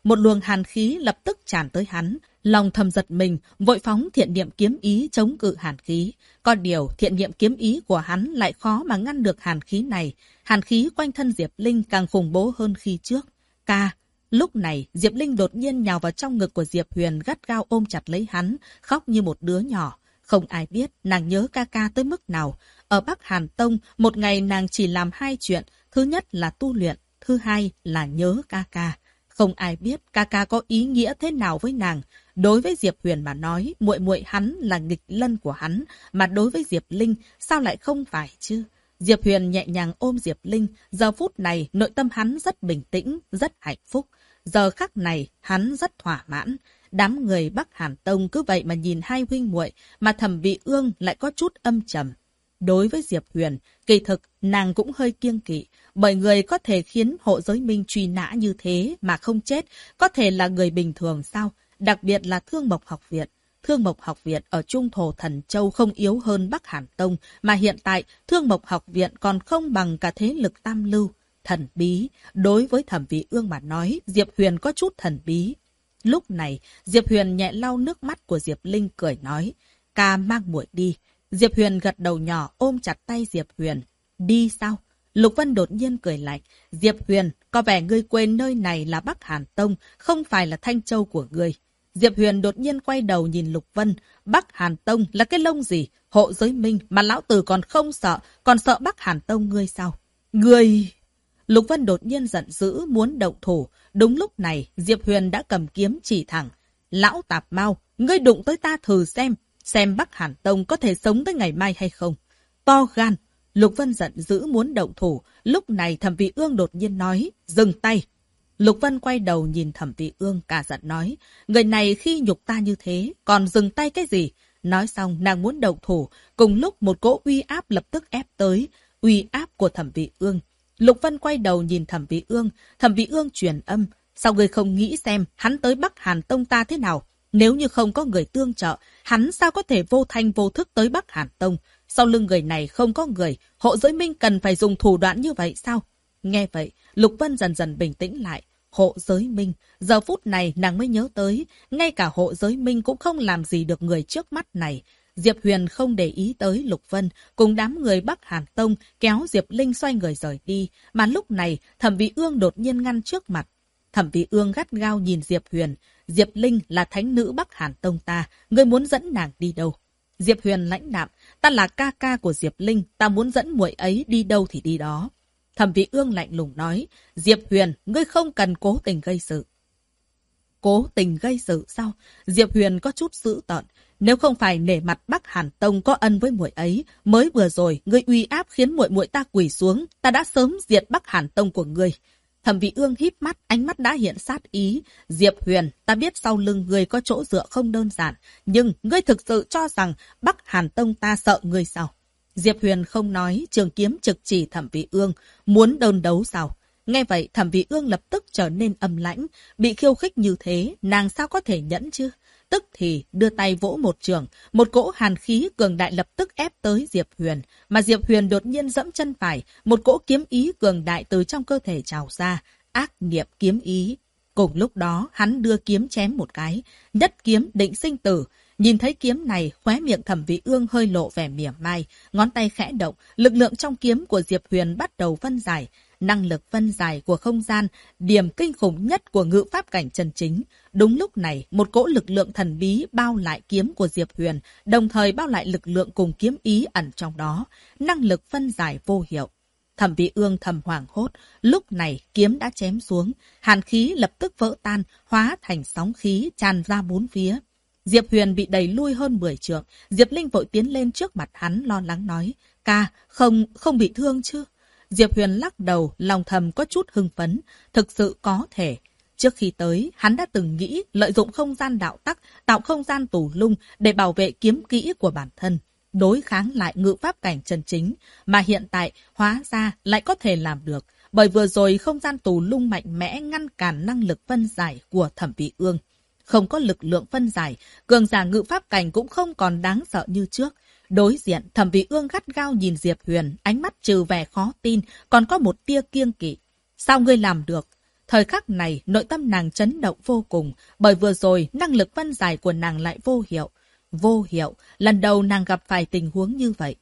một luồng hàn khí lập tức tràn tới hắn. Lòng thầm giật mình, vội phóng thiện niệm kiếm ý chống cự hàn khí. Có điều, thiện niệm kiếm ý của hắn lại khó mà ngăn được hàn khí này. Hàn khí quanh thân Diệp Linh càng khủng bố hơn khi trước. Ca! Lúc này, Diệp Linh đột nhiên nhào vào trong ngực của Diệp Huyền gắt gao ôm chặt lấy hắn, khóc như một đứa nhỏ. Không ai biết nàng nhớ ca ca tới mức nào. Ở Bắc Hàn Tông, một ngày nàng chỉ làm 2 chuyện. Thứ nhất là tu luyện, thứ hai là nhớ ca ca. Không ai biết ca ca có ý nghĩa thế nào với nàng. Đối với Diệp Huyền mà nói, muội muội hắn là nghịch lân của hắn, mà đối với Diệp Linh, sao lại không phải chứ? Diệp Huyền nhẹ nhàng ôm Diệp Linh, giờ phút này nội tâm hắn rất bình tĩnh, rất hạnh phúc. Giờ khắc này, hắn rất thỏa mãn. Đám người Bắc Hàn Tông cứ vậy mà nhìn hai huynh muội, mà Thẩm Vị Ương lại có chút âm trầm. Đối với Diệp Huyền, kỳ thực nàng cũng hơi kiêng kỵ, bởi người có thể khiến hộ giới minh truy nã như thế mà không chết, có thể là người bình thường sao? Đặc biệt là Thương Mộc Học Viện. Thương Mộc Học Viện ở Trung Thổ Thần Châu không yếu hơn Bắc Hàn Tông, mà hiện tại Thương Mộc Học Viện còn không bằng cả thế lực tam lưu. Thần bí, đối với Thẩm Vị Ương mà nói, Diệp Huyền có chút thần bí. Lúc này, Diệp Huyền nhẹ lau nước mắt của Diệp Linh cười nói, ca mang muội đi. Diệp Huyền gật đầu nhỏ ôm chặt tay Diệp Huyền. Đi sao? Lục Vân đột nhiên cười lạnh. Diệp Huyền, có vẻ ngươi quên nơi này là Bắc Hàn Tông, không phải là Thanh Châu của ngươi. Diệp Huyền đột nhiên quay đầu nhìn Lục Vân. Bắc Hàn Tông là cái lông gì? Hộ giới minh mà lão tử còn không sợ, còn sợ Bắc Hàn Tông ngươi sao? Ngươi... Lục Vân đột nhiên giận dữ muốn động thủ. Đúng lúc này, Diệp Huyền đã cầm kiếm chỉ thẳng. Lão tạp mau, ngươi đụng tới ta thử xem Bắc Hàn Tông có thể sống tới ngày mai hay không. To gan. Lục Vân giận dữ muốn động thủ. Lúc này Thẩm Vị Ương đột nhiên nói, dừng tay. Lục Vân quay đầu nhìn Thẩm Vị Ương cả giận nói, người này khi nhục ta như thế, còn dừng tay cái gì? Nói xong nàng muốn động thủ, cùng lúc một cỗ uy áp lập tức ép tới, uy áp của Thẩm Vị Ương. Lục Vân quay đầu nhìn Thẩm Vị Ương truyền âm, sao ngươi không nghĩ xem hắn tới Bắc Hàn Tông ta thế nào? Nếu như không có người tương trợ, hắn sao có thể vô thanh vô thức tới Bắc Hàn Tông? Sau lưng người này không có người, hộ giới minh cần phải dùng thủ đoạn như vậy sao? Nghe vậy, Lục Vân dần dần bình tĩnh lại. Hộ giới minh, giờ phút này nàng mới nhớ tới, ngay cả hộ giới minh cũng không làm gì được người trước mắt này. Diệp Huyền không để ý tới Lục Vân, cùng đám người Bắc Hàn Tông kéo Diệp Linh xoay người rời đi, mà lúc này Thẩm Vị Ương đột nhiên ngăn trước mặt. Thẩm Vị Ương gắt gao nhìn Diệp Huyền, Diệp Linh là thánh nữ Bắc Hàn Tông ta, ngươi muốn dẫn nàng đi đâu? Diệp Huyền lãnh đạm, ta là ca ca của Diệp Linh, ta muốn dẫn muội ấy đi đâu thì đi đó. Thẩm Vị Ương lạnh lùng nói, Diệp Huyền, ngươi không cần cố tình gây sự. Cố tình gây sự sao? Diệp Huyền có chút dữ tợn. Nếu không phải nể mặt Bắc Hàn Tông có ân với muội ấy, mới vừa rồi ngươi uy áp khiến muội muội ta quỳ xuống, ta đã sớm diệt Bắc Hàn Tông của ngươi. Thẩm Vị Ương híp mắt, ánh mắt đã hiện sát ý. Diệp Huyền, ta biết sau lưng ngươi có chỗ dựa không đơn giản, nhưng ngươi thực sự cho rằng Bắc Hàn Tông ta sợ ngươi sao? Diệp Huyền không nói, trường kiếm trực chỉ Thẩm Vị Ương, muốn đơn đấu sao? Nghe vậy, Thẩm Vị Ương lập tức trở nên âm lãnh, bị khiêu khích như thế, nàng sao có thể nhẫn chứ? Tức thì đưa tay vỗ một trường, một cỗ hàn khí cường đại lập tức ép tới Diệp Huyền, mà Diệp Huyền đột nhiên giẫm chân phải, một cỗ kiếm ý cường đại từ trong cơ thể trào ra, ác nghiệp kiếm ý. Cùng lúc đó, hắn đưa kiếm chém một cái, nhất kiếm định sinh tử. Nhìn thấy kiếm này, khóe miệng Thẩm Vị Ương hơi lộ vẻ mỉa mai, ngón tay khẽ động, lực lượng trong kiếm của Diệp Huyền bắt đầu phân giải. Năng lực phân giải của không gian, điểm kinh khủng nhất của ngự pháp cảnh chân chính. Đúng lúc này, một cỗ lực lượng thần bí bao lại kiếm của Diệp Huyền, đồng thời bao lại lực lượng cùng kiếm ý ẩn trong đó. Năng lực phân giải vô hiệu. Thẩm Vị Ương thầm hoảng hốt, lúc này kiếm đã chém xuống, hàn khí lập tức vỡ tan, hóa thành sóng khí tràn ra bốn phía. Diệp Huyền bị đẩy lui hơn 10 trượng, Diệp Linh vội tiến lên trước mặt hắn lo lắng nói, ca, không bị thương chứ? Diệp Huyền lắc đầu, lòng thầm có chút hưng phấn, thực sự có thể. Trước khi tới, hắn đã từng nghĩ lợi dụng không gian đạo tắc, tạo không gian tù lung để bảo vệ kiếm kỹ của bản thân, đối kháng lại ngự pháp cảnh chân chính, mà hiện tại hóa ra lại có thể làm được, bởi vừa rồi không gian tù lung mạnh mẽ ngăn cản năng lực phân giải của Thẩm Vị Ương. Không có lực lượng phân giải, cường giả ngự pháp cảnh cũng không còn đáng sợ như trước. Đối diện, Thẩm Vị Ương gắt gao nhìn Diệp Huyền, ánh mắt trừ vẻ khó tin, còn có một tia kiêng kỵ. Sao ngươi làm được? Thời khắc này, nội tâm nàng chấn động vô cùng, bởi vừa rồi năng lực phân giải của nàng lại vô hiệu. Vô hiệu, lần đầu nàng gặp phải tình huống như vậy.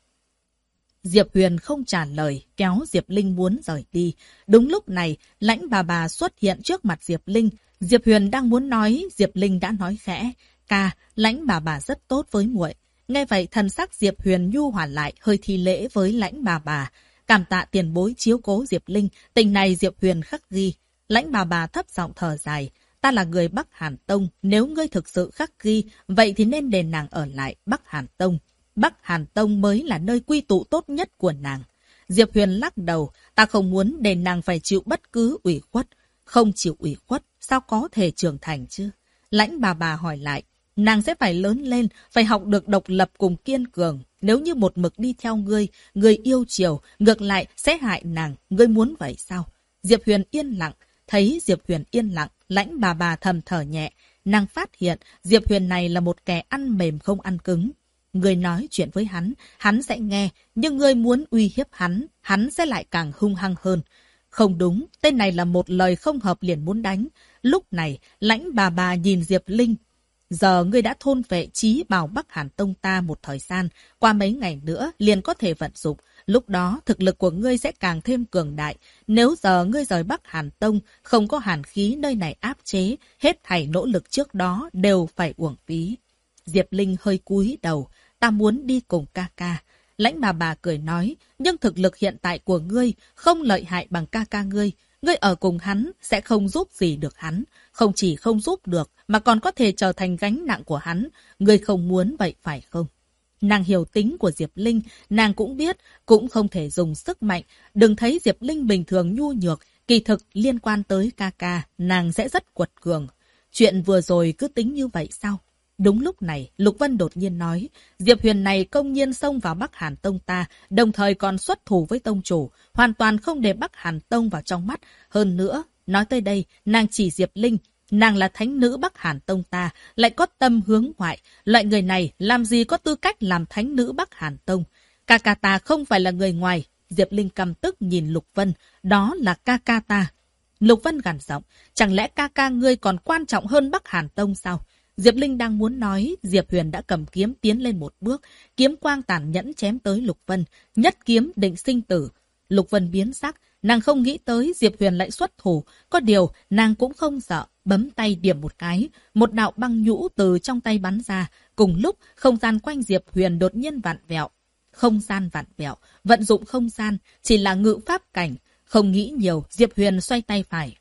Diệp Huyền không trả lời, kéo Diệp Linh muốn rời đi. Đúng lúc này, Lãnh bà xuất hiện trước mặt Diệp Linh. Diệp Huyền đang muốn nói, Diệp Linh đã nói khẽ. Ca, Lãnh bà rất tốt với muội. Nghe vậy thần sắc Diệp Huyền nhu hòa lại, hơi thi lễ với Lãnh bà. Cảm tạ tiền bối chiếu cố Diệp Linh, tình này Diệp Huyền khắc ghi. Lãnh bà thấp giọng thở dài. Ta là người Bắc Hàn Tông, nếu ngươi thực sự khắc ghi, vậy thì nên để nàng ở lại Bắc Hàn Tông. Bắc Hàn Tông mới là nơi quy tụ tốt nhất của nàng. Diệp Huyền lắc đầu, ta không muốn để nàng phải chịu bất cứ ủy khuất. Không chịu ủy khuất, sao có thể trưởng thành chứ? Lãnh bà hỏi lại, nàng sẽ phải lớn lên, phải học được độc lập cùng kiên cường. Nếu như một mực đi theo ngươi, ngươi yêu chiều, ngược lại sẽ hại nàng, ngươi muốn vậy sao? Diệp Huyền yên lặng, thấy Diệp Huyền yên lặng, Lãnh bà thầm thở nhẹ. Nàng phát hiện Diệp Huyền này là một kẻ ăn mềm không ăn cứng. Ngươi nói chuyện với hắn sẽ nghe, nhưng ngươi muốn uy hiếp hắn sẽ lại càng hung hăng hơn. Không đúng, tên này là một lời không hợp liền muốn đánh. Lúc này, Lãnh bà nhìn Diệp Linh. Giờ ngươi đã thôn vệ chí bảo Bắc Hàn Tông ta một thời gian, qua mấy ngày nữa liền có thể vận dụng. Lúc đó, thực lực của ngươi sẽ càng thêm cường đại. Nếu giờ ngươi rời Bắc Hàn Tông, không có hàn khí nơi này áp chế, hết thảy nỗ lực trước đó đều phải uổng phí. Diệp Linh hơi cúi đầu, ta muốn đi cùng ca ca. Lãnh bà cười nói, nhưng thực lực hiện tại của ngươi không lợi hại bằng ca ca ngươi. Ngươi ở cùng hắn sẽ không giúp gì được hắn. Không chỉ không giúp được, mà còn có thể trở thành gánh nặng của hắn. Ngươi không muốn vậy phải không? Nàng hiểu tính của Diệp Linh, nàng cũng biết, cũng không thể dùng sức mạnh. Đừng thấy Diệp Linh bình thường nhu nhược, kỳ thực liên quan tới ca ca, nàng sẽ rất quật cường. Chuyện vừa rồi cứ tính như vậy sao? Đúng lúc này, Lục Vân đột nhiên nói, Diệp Huyền này công nhiên xông vào Bắc Hàn Tông ta, đồng thời còn xuất thủ với tông chủ, hoàn toàn không để Bắc Hàn Tông vào trong mắt. Hơn nữa, nói tới đây, nàng chỉ Diệp Linh, nàng là thánh nữ Bắc Hàn Tông ta, lại có tâm hướng ngoại. Loại người này làm gì có tư cách làm thánh nữ Bắc Hàn Tông? Ca ca ta không phải là người ngoài. Diệp Linh căm tức nhìn Lục Vân, đó là ca ca ta. Lục Vân gằn giọng, chẳng lẽ ca ca ngươi còn quan trọng hơn Bắc Hàn Tông sao? Diệp Linh đang muốn nói, Diệp Huyền đã cầm kiếm tiến lên một bước, kiếm quang tàn nhẫn chém tới Lục Vân, nhất kiếm định sinh tử. Lục Vân biến sắc, nàng không nghĩ tới Diệp Huyền lại xuất thủ, có điều nàng cũng không sợ, bấm tay điểm một cái, một đạo băng nhũ từ trong tay bắn ra, cùng lúc không gian quanh Diệp Huyền đột nhiên vặn vẹo. Không gian vặn vẹo, vận dụng không gian, chỉ là ngự pháp cảnh, không nghĩ nhiều, Diệp Huyền xoay tay phải.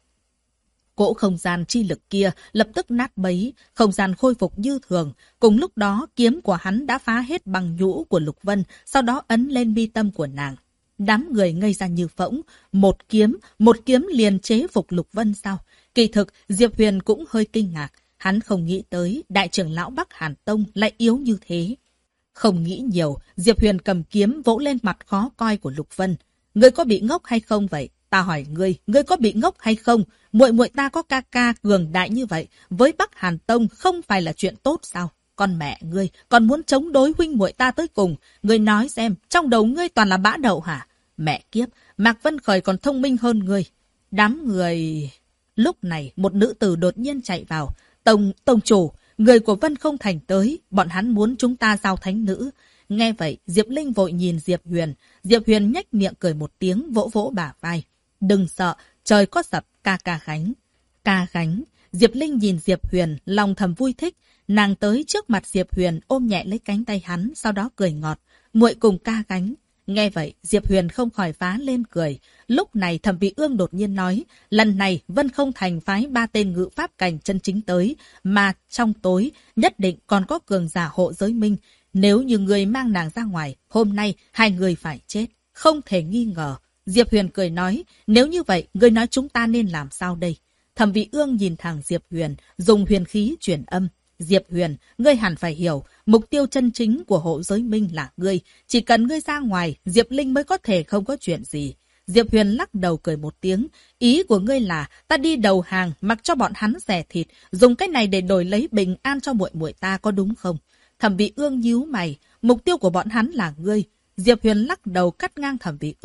Cỗ không gian chi lực kia lập tức nát bấy, không gian khôi phục như thường. Cùng lúc đó, kiếm của hắn đã phá hết băng nhũ của Lục Vân, sau đó ấn lên mi tâm của nàng. Đám người ngây ra như phỗng, một kiếm liền chế phục Lục Vân sao? Kỳ thực, Diệp Huyền cũng hơi kinh ngạc. Hắn không nghĩ tới đại trưởng lão Bắc Hàn Tông lại yếu như thế. Không nghĩ nhiều, Diệp Huyền cầm kiếm vỗ lên mặt khó coi của Lục Vân. Ngươi có bị ngốc hay không vậy? Ta hỏi ngươi có bị ngốc hay không? Muội muội ta có ca ca cường đại như vậy, với Bắc Hàn Tông không phải là chuyện tốt sao? Con mẹ ngươi còn muốn chống đối huynh muội ta tới cùng. Ngươi nói xem, trong đầu ngươi toàn là bã đậu hả? Mẹ kiếp, Mạc Vân Khởi còn thông minh hơn ngươi. Đám người... Lúc này, một nữ tử đột nhiên chạy vào. Tông chủ, người của Vân không thành tới, bọn hắn muốn chúng ta giao thánh nữ. Nghe vậy, Diệp Linh vội nhìn Diệp Huyền. Diệp Huyền nhếch miệng cười một tiếng, vỗ vỗ bả vai. Đừng sợ, trời có sập, ca gánh. Ca gánh. Diệp Linh nhìn Diệp Huyền, lòng thầm vui thích. Nàng tới trước mặt Diệp Huyền, ôm nhẹ lấy cánh tay hắn, sau đó cười ngọt. Muội cùng ca gánh. Nghe vậy, Diệp Huyền không khỏi phá lên cười. Lúc này Thẩm Vị Ương đột nhiên nói, lần này Vân không thành phái 3 tên ngự pháp cảnh chân chính tới, mà trong tối nhất định còn có cường giả hộ giới minh. Nếu như người mang nàng ra ngoài, hôm nay 2 người phải chết, không thể nghi ngờ. Diệp Huyền cười nói, nếu như vậy, người nói chúng ta nên làm sao đây? Thẩm Vị Ương nhìn thẳng Diệp Huyền, dùng huyền khí truyền âm. Diệp Huyền, ngươi hẳn phải hiểu, mục tiêu chân chính của hộ giới minh là ngươi. Chỉ cần ngươi ra ngoài, Diệp Linh mới có thể không có chuyện gì. Diệp Huyền lắc đầu cười một tiếng. Ý của ngươi là, ta đi đầu hàng, mặc cho bọn hắn xẻ thịt, dùng cái này để đổi lấy bình an cho muội muội ta có đúng không? Thẩm Vị Ương nhíu mày, mục tiêu của bọn hắn là ngươi. Diệp Huyền lắc đầu cắt ngang Thẩm Vị Ương.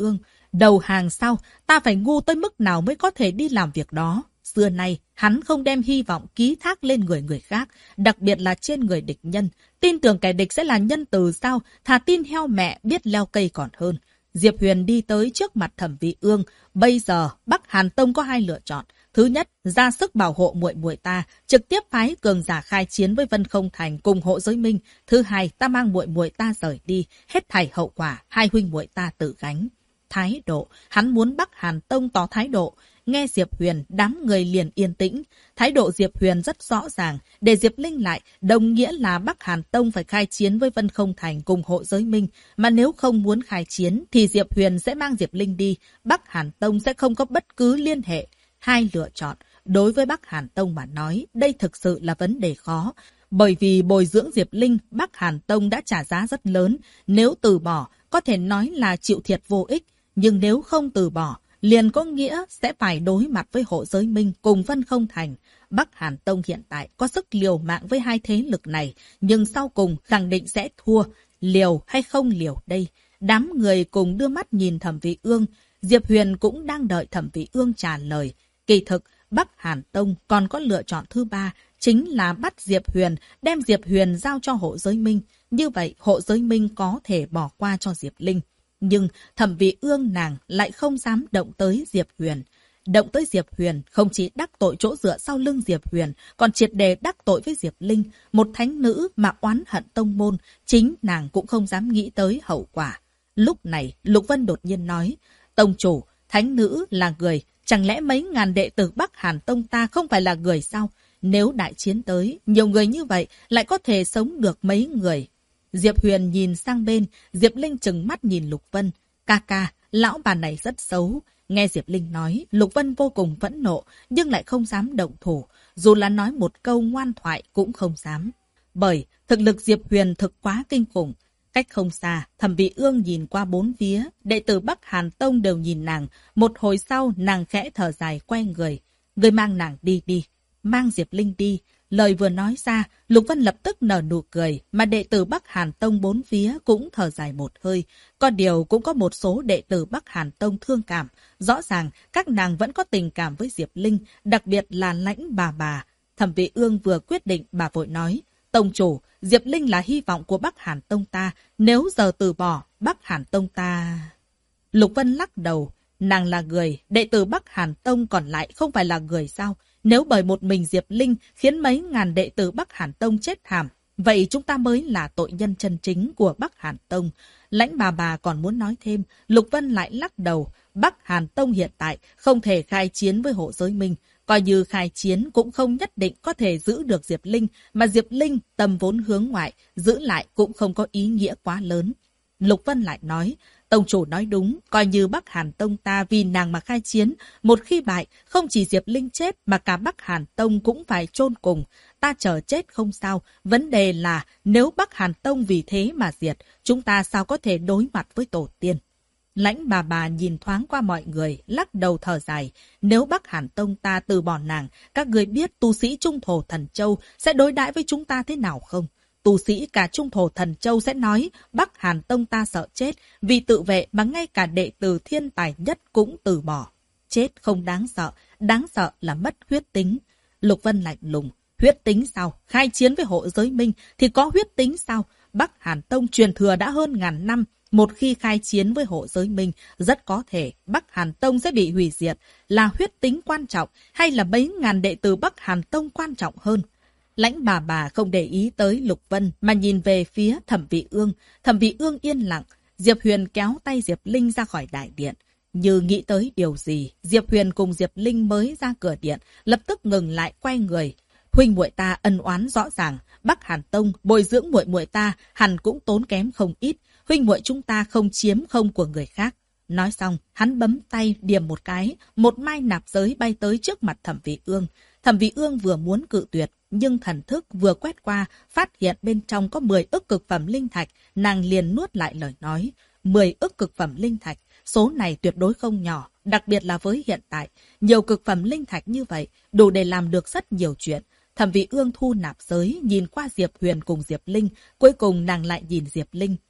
Đầu hàng sao? Ta phải ngu tới mức nào mới có thể đi làm việc đó? Xưa nay, hắn không đem hy vọng ký thác lên người khác, đặc biệt là trên người địch nhân. Tin tưởng kẻ địch sẽ là nhân từ sao? Thà tin heo mẹ biết leo cây còn hơn. Diệp Huyền đi tới trước mặt Thẩm Vị Ương. Bây giờ, Bắc Hàn Tông có hai lựa chọn. Thứ nhất, ra sức bảo hộ muội muội ta, trực tiếp phái cường giả khai chiến với Vân Không Thành cùng hộ giới minh. Thứ hai, ta mang muội muội ta rời đi, hết thảy hậu quả, hai huynh muội ta tự gánh. Thái độ, hắn muốn Bắc Hàn Tông tỏ thái độ. Nghe Diệp Huyền, đám người liền yên tĩnh. Thái độ Diệp Huyền rất rõ ràng, để Diệp Linh lại, đồng nghĩa là Bắc Hàn Tông phải khai chiến với Vân Không Thành cùng hộ giới minh. Mà nếu không muốn khai chiến, thì Diệp Huyền sẽ mang Diệp Linh đi. Bắc Hàn Tông sẽ không có bất cứ liên hệ. Hai lựa chọn, đối với Bắc Hàn Tông mà nói, đây thực sự là vấn đề khó. Bởi vì bồi dưỡng Diệp Linh, Bắc Hàn Tông đã trả giá rất lớn. Nếu từ bỏ, có thể nói là chịu thiệt vô ích. Nhưng nếu không từ bỏ, liền có nghĩa sẽ phải đối mặt với hộ giới minh cùng Vân Không Thành. Bắc Hàn Tông hiện tại có sức liều mạng với hai thế lực này, nhưng sau cùng khẳng định sẽ thua. Liều hay không liều đây? Đám người cùng đưa mắt nhìn Thẩm Vị Ương. Diệp Huyền cũng đang đợi Thẩm Vị Ương trả lời. Kỳ thực, Bắc Hàn Tông còn có lựa chọn thứ ba, chính là bắt Diệp Huyền, đem Diệp Huyền giao cho hộ giới minh. Như vậy, hộ giới minh có thể bỏ qua cho Diệp Linh. Nhưng Thẩm Vị Ương nàng lại không dám động tới Diệp Huyền. Động tới Diệp Huyền không chỉ đắc tội chỗ dựa sau lưng Diệp Huyền, còn triệt đề đắc tội với Diệp Linh, một thánh nữ mà oán hận tông môn, chính nàng cũng không dám nghĩ tới hậu quả. Lúc này, Lục Vân đột nhiên nói, tông chủ, thánh nữ là người, chẳng lẽ mấy ngàn đệ tử Bắc Hàn Tông ta không phải là người sao? Nếu đại chiến tới, nhiều người như vậy lại có thể sống được mấy người? Diệp Huyền nhìn sang bên, Diệp Linh trừng mắt nhìn Lục Vân. Ca ca, lão bà này rất xấu. Nghe Diệp Linh nói, Lục Vân vô cùng phẫn nộ, nhưng lại không dám động thủ. Dù là nói một câu ngoan thoại cũng không dám. Bởi thực lực Diệp Huyền thực quá kinh khủng. Cách không xa, Thẩm Vị Ương nhìn qua bốn phía, đệ tử Bắc Hàn Tông đều nhìn nàng. Một hồi sau, nàng khẽ thở dài quay người. Người mang nàng đi đi, mang Diệp Linh đi. Lời vừa nói ra, Lục Vân lập tức nở nụ cười, mà đệ tử Bắc Hàn Tông bốn phía cũng thở dài một hơi. Có điều cũng có một số đệ tử Bắc Hàn Tông thương cảm. Rõ ràng, các nàng vẫn có tình cảm với Diệp Linh, đặc biệt là Lãnh bà. Thẩm Vị Ương vừa quyết định, bà vội nói, tông chủ, Diệp Linh là hy vọng của Bắc Hàn Tông ta, nếu giờ từ bỏ, Bắc Hàn Tông ta... Lục Vân lắc đầu, nàng là người, đệ tử Bắc Hàn Tông còn lại không phải là người sao? Nếu bởi một mình Diệp Linh khiến mấy ngàn đệ tử Bắc Hàn Tông chết thảm, vậy chúng ta mới là tội nhân chân chính của Bắc Hàn Tông. Lãnh bà còn muốn nói thêm, Lục Vân lại lắc đầu. Bắc Hàn Tông hiện tại không thể khai chiến với hộ giới minh. Coi như khai chiến cũng không nhất định có thể giữ được Diệp Linh, mà Diệp Linh tầm vốn hướng ngoại, giữ lại cũng không có ý nghĩa quá lớn. Lục Vân lại nói, tông chủ nói đúng, coi như Bắc Hàn Tông ta vì nàng mà khai chiến, một khi bại, không chỉ Diệp Linh chết mà cả Bắc Hàn Tông cũng phải chôn cùng. Ta chờ chết không sao, vấn đề là nếu Bắc Hàn Tông vì thế mà diệt, chúng ta sao có thể đối mặt với tổ tiên. Lãnh bà nhìn thoáng qua mọi người, lắc đầu thở dài. Nếu Bắc Hàn Tông ta từ bỏ nàng, các người biết tu sĩ Trung Thổ Thần Châu sẽ đối đãi với chúng ta thế nào không? Tu sĩ cả Trung Thổ Thần Châu sẽ nói Bắc Hàn Tông ta sợ chết, vì tự vệ mà ngay cả đệ tử thiên tài nhất cũng từ bỏ. Chết không đáng sợ là mất huyết tính. Lục Vân lạnh lùng, huyết tính sao? Khai chiến với hộ giới minh thì có huyết tính sao? Bắc Hàn Tông truyền thừa đã hơn ngàn năm. Một khi khai chiến với hộ giới minh, rất có thể Bắc Hàn Tông sẽ bị hủy diệt. Là huyết tính quan trọng hay là mấy ngàn đệ tử Bắc Hàn Tông quan trọng hơn? Lãnh bà không để ý tới Lục Vân mà nhìn về phía Thẩm Vị Ương. Thẩm Vị Ương yên lặng. Diệp Huyền kéo tay Diệp Linh ra khỏi đại điện. Như nghĩ tới điều gì, Diệp Huyền cùng Diệp Linh mới ra cửa điện, lập tức ngừng lại quay người. Huynh muội ta ân oán rõ ràng, Bắc Hàn Tông bồi dưỡng muội muội ta hẳn cũng tốn kém không ít. Huynh muội chúng ta không chiếm không của người khác. Nói xong, hắn bấm tay điểm một cái, một mai nạp giới bay tới trước mặt Thẩm Vị Ương. Thẩm Vị Ương vừa muốn cự tuyệt, nhưng thần thức vừa quét qua, phát hiện bên trong có 10 ức cực phẩm linh thạch, nàng liền nuốt lại lời nói. 10 ức cực phẩm linh thạch, số này tuyệt đối không nhỏ, đặc biệt là với hiện tại. Nhiều cực phẩm linh thạch như vậy, đủ để làm được rất nhiều chuyện. Thẩm Vị Ương thu nạp giới, nhìn qua Diệp Huyền cùng Diệp Linh, cuối cùng nàng lại nhìn Diệp Linh.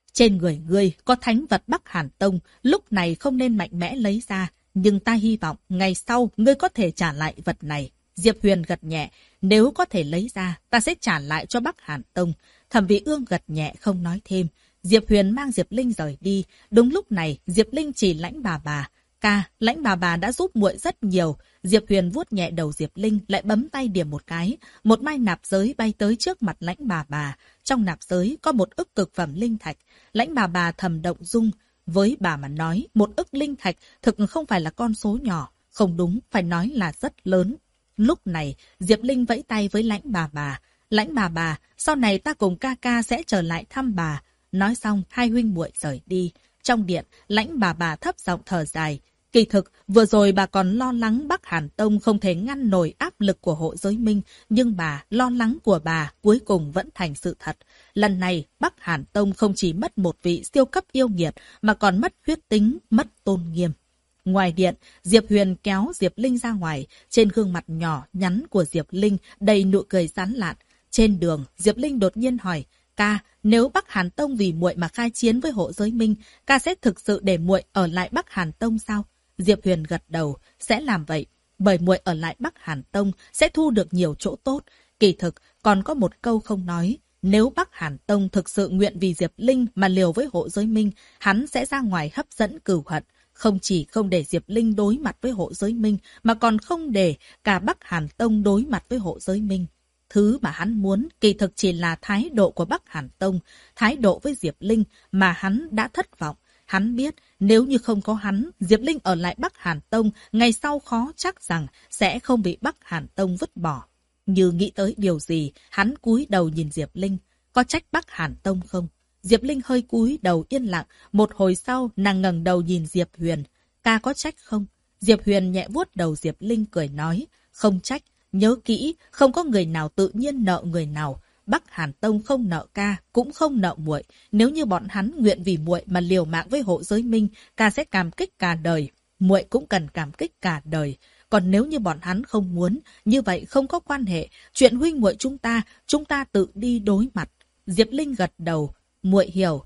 Trên người ngươi có thánh vật Bắc Hàn Tông, lúc này không nên mạnh mẽ lấy ra, nhưng ta hy vọng ngày sau ngươi có thể trả lại vật này. Diệp Huyền gật nhẹ, nếu có thể lấy ra, ta sẽ trả lại cho Bắc Hàn Tông. Thẩm Vĩ Ương gật nhẹ không nói thêm. Diệp Huyền mang Diệp Linh rời đi. Đúng lúc này, Diệp Linh chỉ Lãnh bà. Ca, Lãnh bà đã giúp muội rất nhiều. Diệp Huyền vuốt nhẹ đầu Diệp Linh, lại bấm tay điểm một cái. Một mai nạp giới bay tới trước mặt Lãnh bà. Trong nạp giới có 1 ức cực phẩm linh thạch. Lãnh bà thầm động dung. Với bà mà nói, 1 ức linh thạch thực không phải là con số nhỏ. Không đúng, phải nói là rất lớn. Lúc này, Diệp Linh vẫy tay với Lãnh bà. Lãnh bà, sau này ta cùng ca sẽ trở lại thăm bà. Nói xong, hai huynh muội rời đi. Trong điện, Lãnh bà thấp giọng thở dài. Kỳ thực, vừa rồi bà còn lo lắng Bắc Hàn Tông không thể ngăn nổi áp lực của Hộ Giới Minh, nhưng lo lắng của bà cuối cùng vẫn thành sự thật. Lần này, Bắc Hàn Tông không chỉ mất một vị siêu cấp yêu nghiệt, mà còn mất huyết tính, mất tôn nghiêm. Ngoài điện, Diệp Huyền kéo Diệp Linh ra ngoài, trên gương mặt nhỏ nhắn của Diệp Linh đầy nụ cười sán lạn. Trên đường, Diệp Linh đột nhiên hỏi, ca, nếu Bắc Hàn Tông vì muội mà khai chiến với Hộ Giới Minh, ca sẽ thực sự để muội ở lại Bắc Hàn Tông sao? Diệp Huyền gật đầu, sẽ làm vậy, bởi muội ở lại Bắc Hàn Tông sẽ thu được nhiều chỗ tốt. Kỳ thực, còn có một câu không nói, nếu Bắc Hàn Tông thực sự nguyện vì Diệp Linh mà liều với Hộ Giới Minh, hắn sẽ ra ngoài hấp dẫn cừu hận. Không chỉ không để Diệp Linh đối mặt với Hộ Giới Minh, mà còn không để cả Bắc Hàn Tông đối mặt với Hộ Giới Minh. Thứ mà hắn muốn kỳ thực chỉ là thái độ của Bắc Hàn Tông, thái độ với Diệp Linh mà hắn đã thất vọng. Hắn biết nếu như không có hắn, Diệp Linh ở lại Bắc Hàn Tông, ngày sau khó chắc rằng sẽ không bị Bắc Hàn Tông vứt bỏ. Như nghĩ tới điều gì, hắn cúi đầu nhìn Diệp Linh. Có trách Bắc Hàn Tông không? Diệp Linh hơi cúi đầu yên lặng, một hồi sau nàng ngẩng đầu nhìn Diệp Huyền. Ca có trách không? Diệp Huyền nhẹ vuốt đầu Diệp Linh cười nói, không trách, nhớ kỹ, không có người nào tự nhiên nợ người nào. Bắc Hàn Tông không nợ ca, cũng không nợ muội. Nếu như bọn hắn nguyện vì muội mà liều mạng với Hộ Giới Minh, ca sẽ cảm kích cả đời. Muội cũng cần cảm kích cả đời. Còn nếu như bọn hắn không muốn, như vậy không có quan hệ. Chuyện huynh muội chúng ta tự đi đối mặt. Diệp Linh gật đầu. Muội hiểu.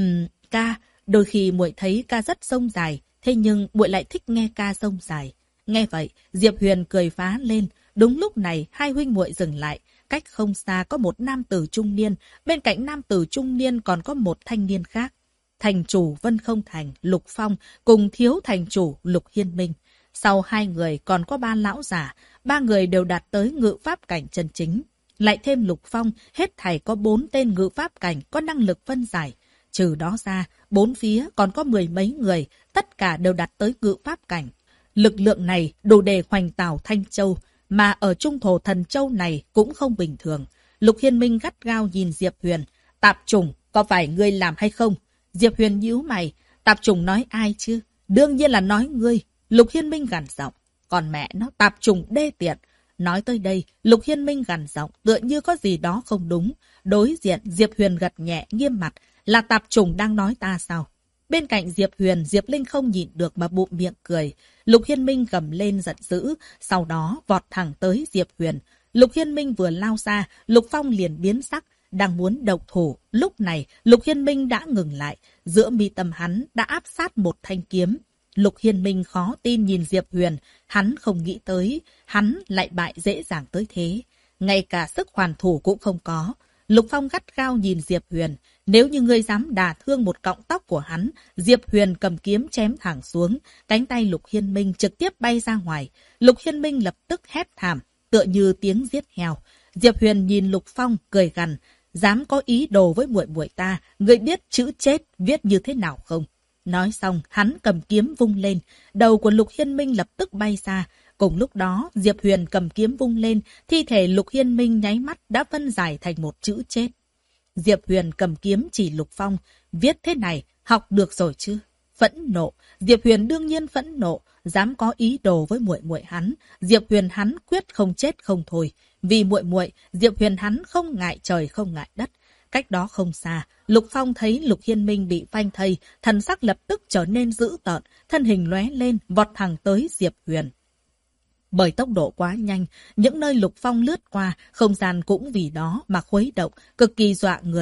Ca, đôi khi muội thấy ca rất rông dài, thế nhưng muội lại thích nghe ca rông dài. Nghe vậy, Diệp Huyền cười phá lên. Đúng lúc này, hai huynh muội dừng lại. Cách không xa có một nam tử trung niên, bên cạnh nam tử trung niên còn có một thanh niên khác. Thành chủ Vân Không Thành, Lục Phong cùng thiếu thành chủ Lục Hiên Minh. Sau hai người còn có 3 lão giả, 3 người đều đạt tới ngự pháp cảnh chân chính. Lại thêm Lục Phong, hết thảy có 4 tên ngự pháp cảnh có năng lực phân giải. Trừ đó ra, 4 phía còn có 10 mấy người, tất cả đều đạt tới ngự pháp cảnh. Lực lượng này đủ để hoành tảo Thanh Châu, mà ở Trung Thổ Thần Châu này cũng không bình thường. Lục Hiên Minh gắt gao nhìn Diệp Huyền. Tạp chủng, có phải ngươi làm hay không? Diệp Huyền nhíu mày. Tạp chủng nói ai chứ? Đương nhiên là nói ngươi. Lục Hiên Minh gằn giọng. Còn mẹ nó, tạp chủng đê tiện. Nói tới đây, Lục Hiên Minh gằn giọng, tựa như có gì đó không đúng. Đối diện, Diệp Huyền gật nhẹ, nghiêm mặt. Là tạp chủng đang nói ta sao? Bên cạnh Diệp Huyền, Diệp Linh không nhịn được mà bụm miệng cười. Lục Hiên Minh gầm lên giận dữ, sau đó vọt thẳng tới Diệp Huyền. Lục Hiên Minh vừa lao ra, Lục Phong liền biến sắc, đang muốn động thủ. Lúc này, Lục Hiên Minh đã ngừng lại, giữa mi tâm hắn đã áp sát một thanh kiếm. Lục Hiên Minh khó tin nhìn Diệp Huyền, hắn không nghĩ tới, hắn lại bại dễ dàng tới thế. Ngay cả sức hoàn thủ cũng không có. Lục Phong gắt gao nhìn Diệp Huyền. Nếu như ngươi dám đả thương một cọng tóc của hắn, Diệp Huyền cầm kiếm chém thẳng xuống. Cánh tay Lục Hiên Minh trực tiếp bay ra ngoài. Lục Hiên Minh lập tức hét thảm, tựa như tiếng giết heo. Diệp Huyền nhìn Lục Phong, cười gằn. Dám có ý đồ với muội muội ta, ngươi biết chữ chết viết như thế nào không? Nói xong, hắn cầm kiếm vung lên. Đầu của Lục Hiên Minh lập tức bay ra. Cùng lúc đó, Diệp Huyền cầm kiếm vung lên, thi thể Lục Hiên Minh nháy mắt đã phân giải thành một chữ chết. Diệp Huyền cầm kiếm chỉ Lục Phong, viết thế này, học được rồi chứ? Phẫn nộ, Diệp Huyền đương nhiên phẫn nộ, dám có ý đồ với muội muội hắn, Diệp Huyền hắn quyết không chết không thôi. Vì muội muội, Diệp Huyền hắn không ngại trời không ngại đất. Cách đó không xa, Lục Phong thấy Lục Hiên Minh bị phanh thây, thần sắc lập tức trở nên dữ tợn, thân hình lóe lên, vọt thẳng tới Diệp Huyền. Bởi tốc độ quá nhanh, những nơi Lục Phong lướt qua, không gian cũng vì đó mà khuấy động, cực kỳ dọa người.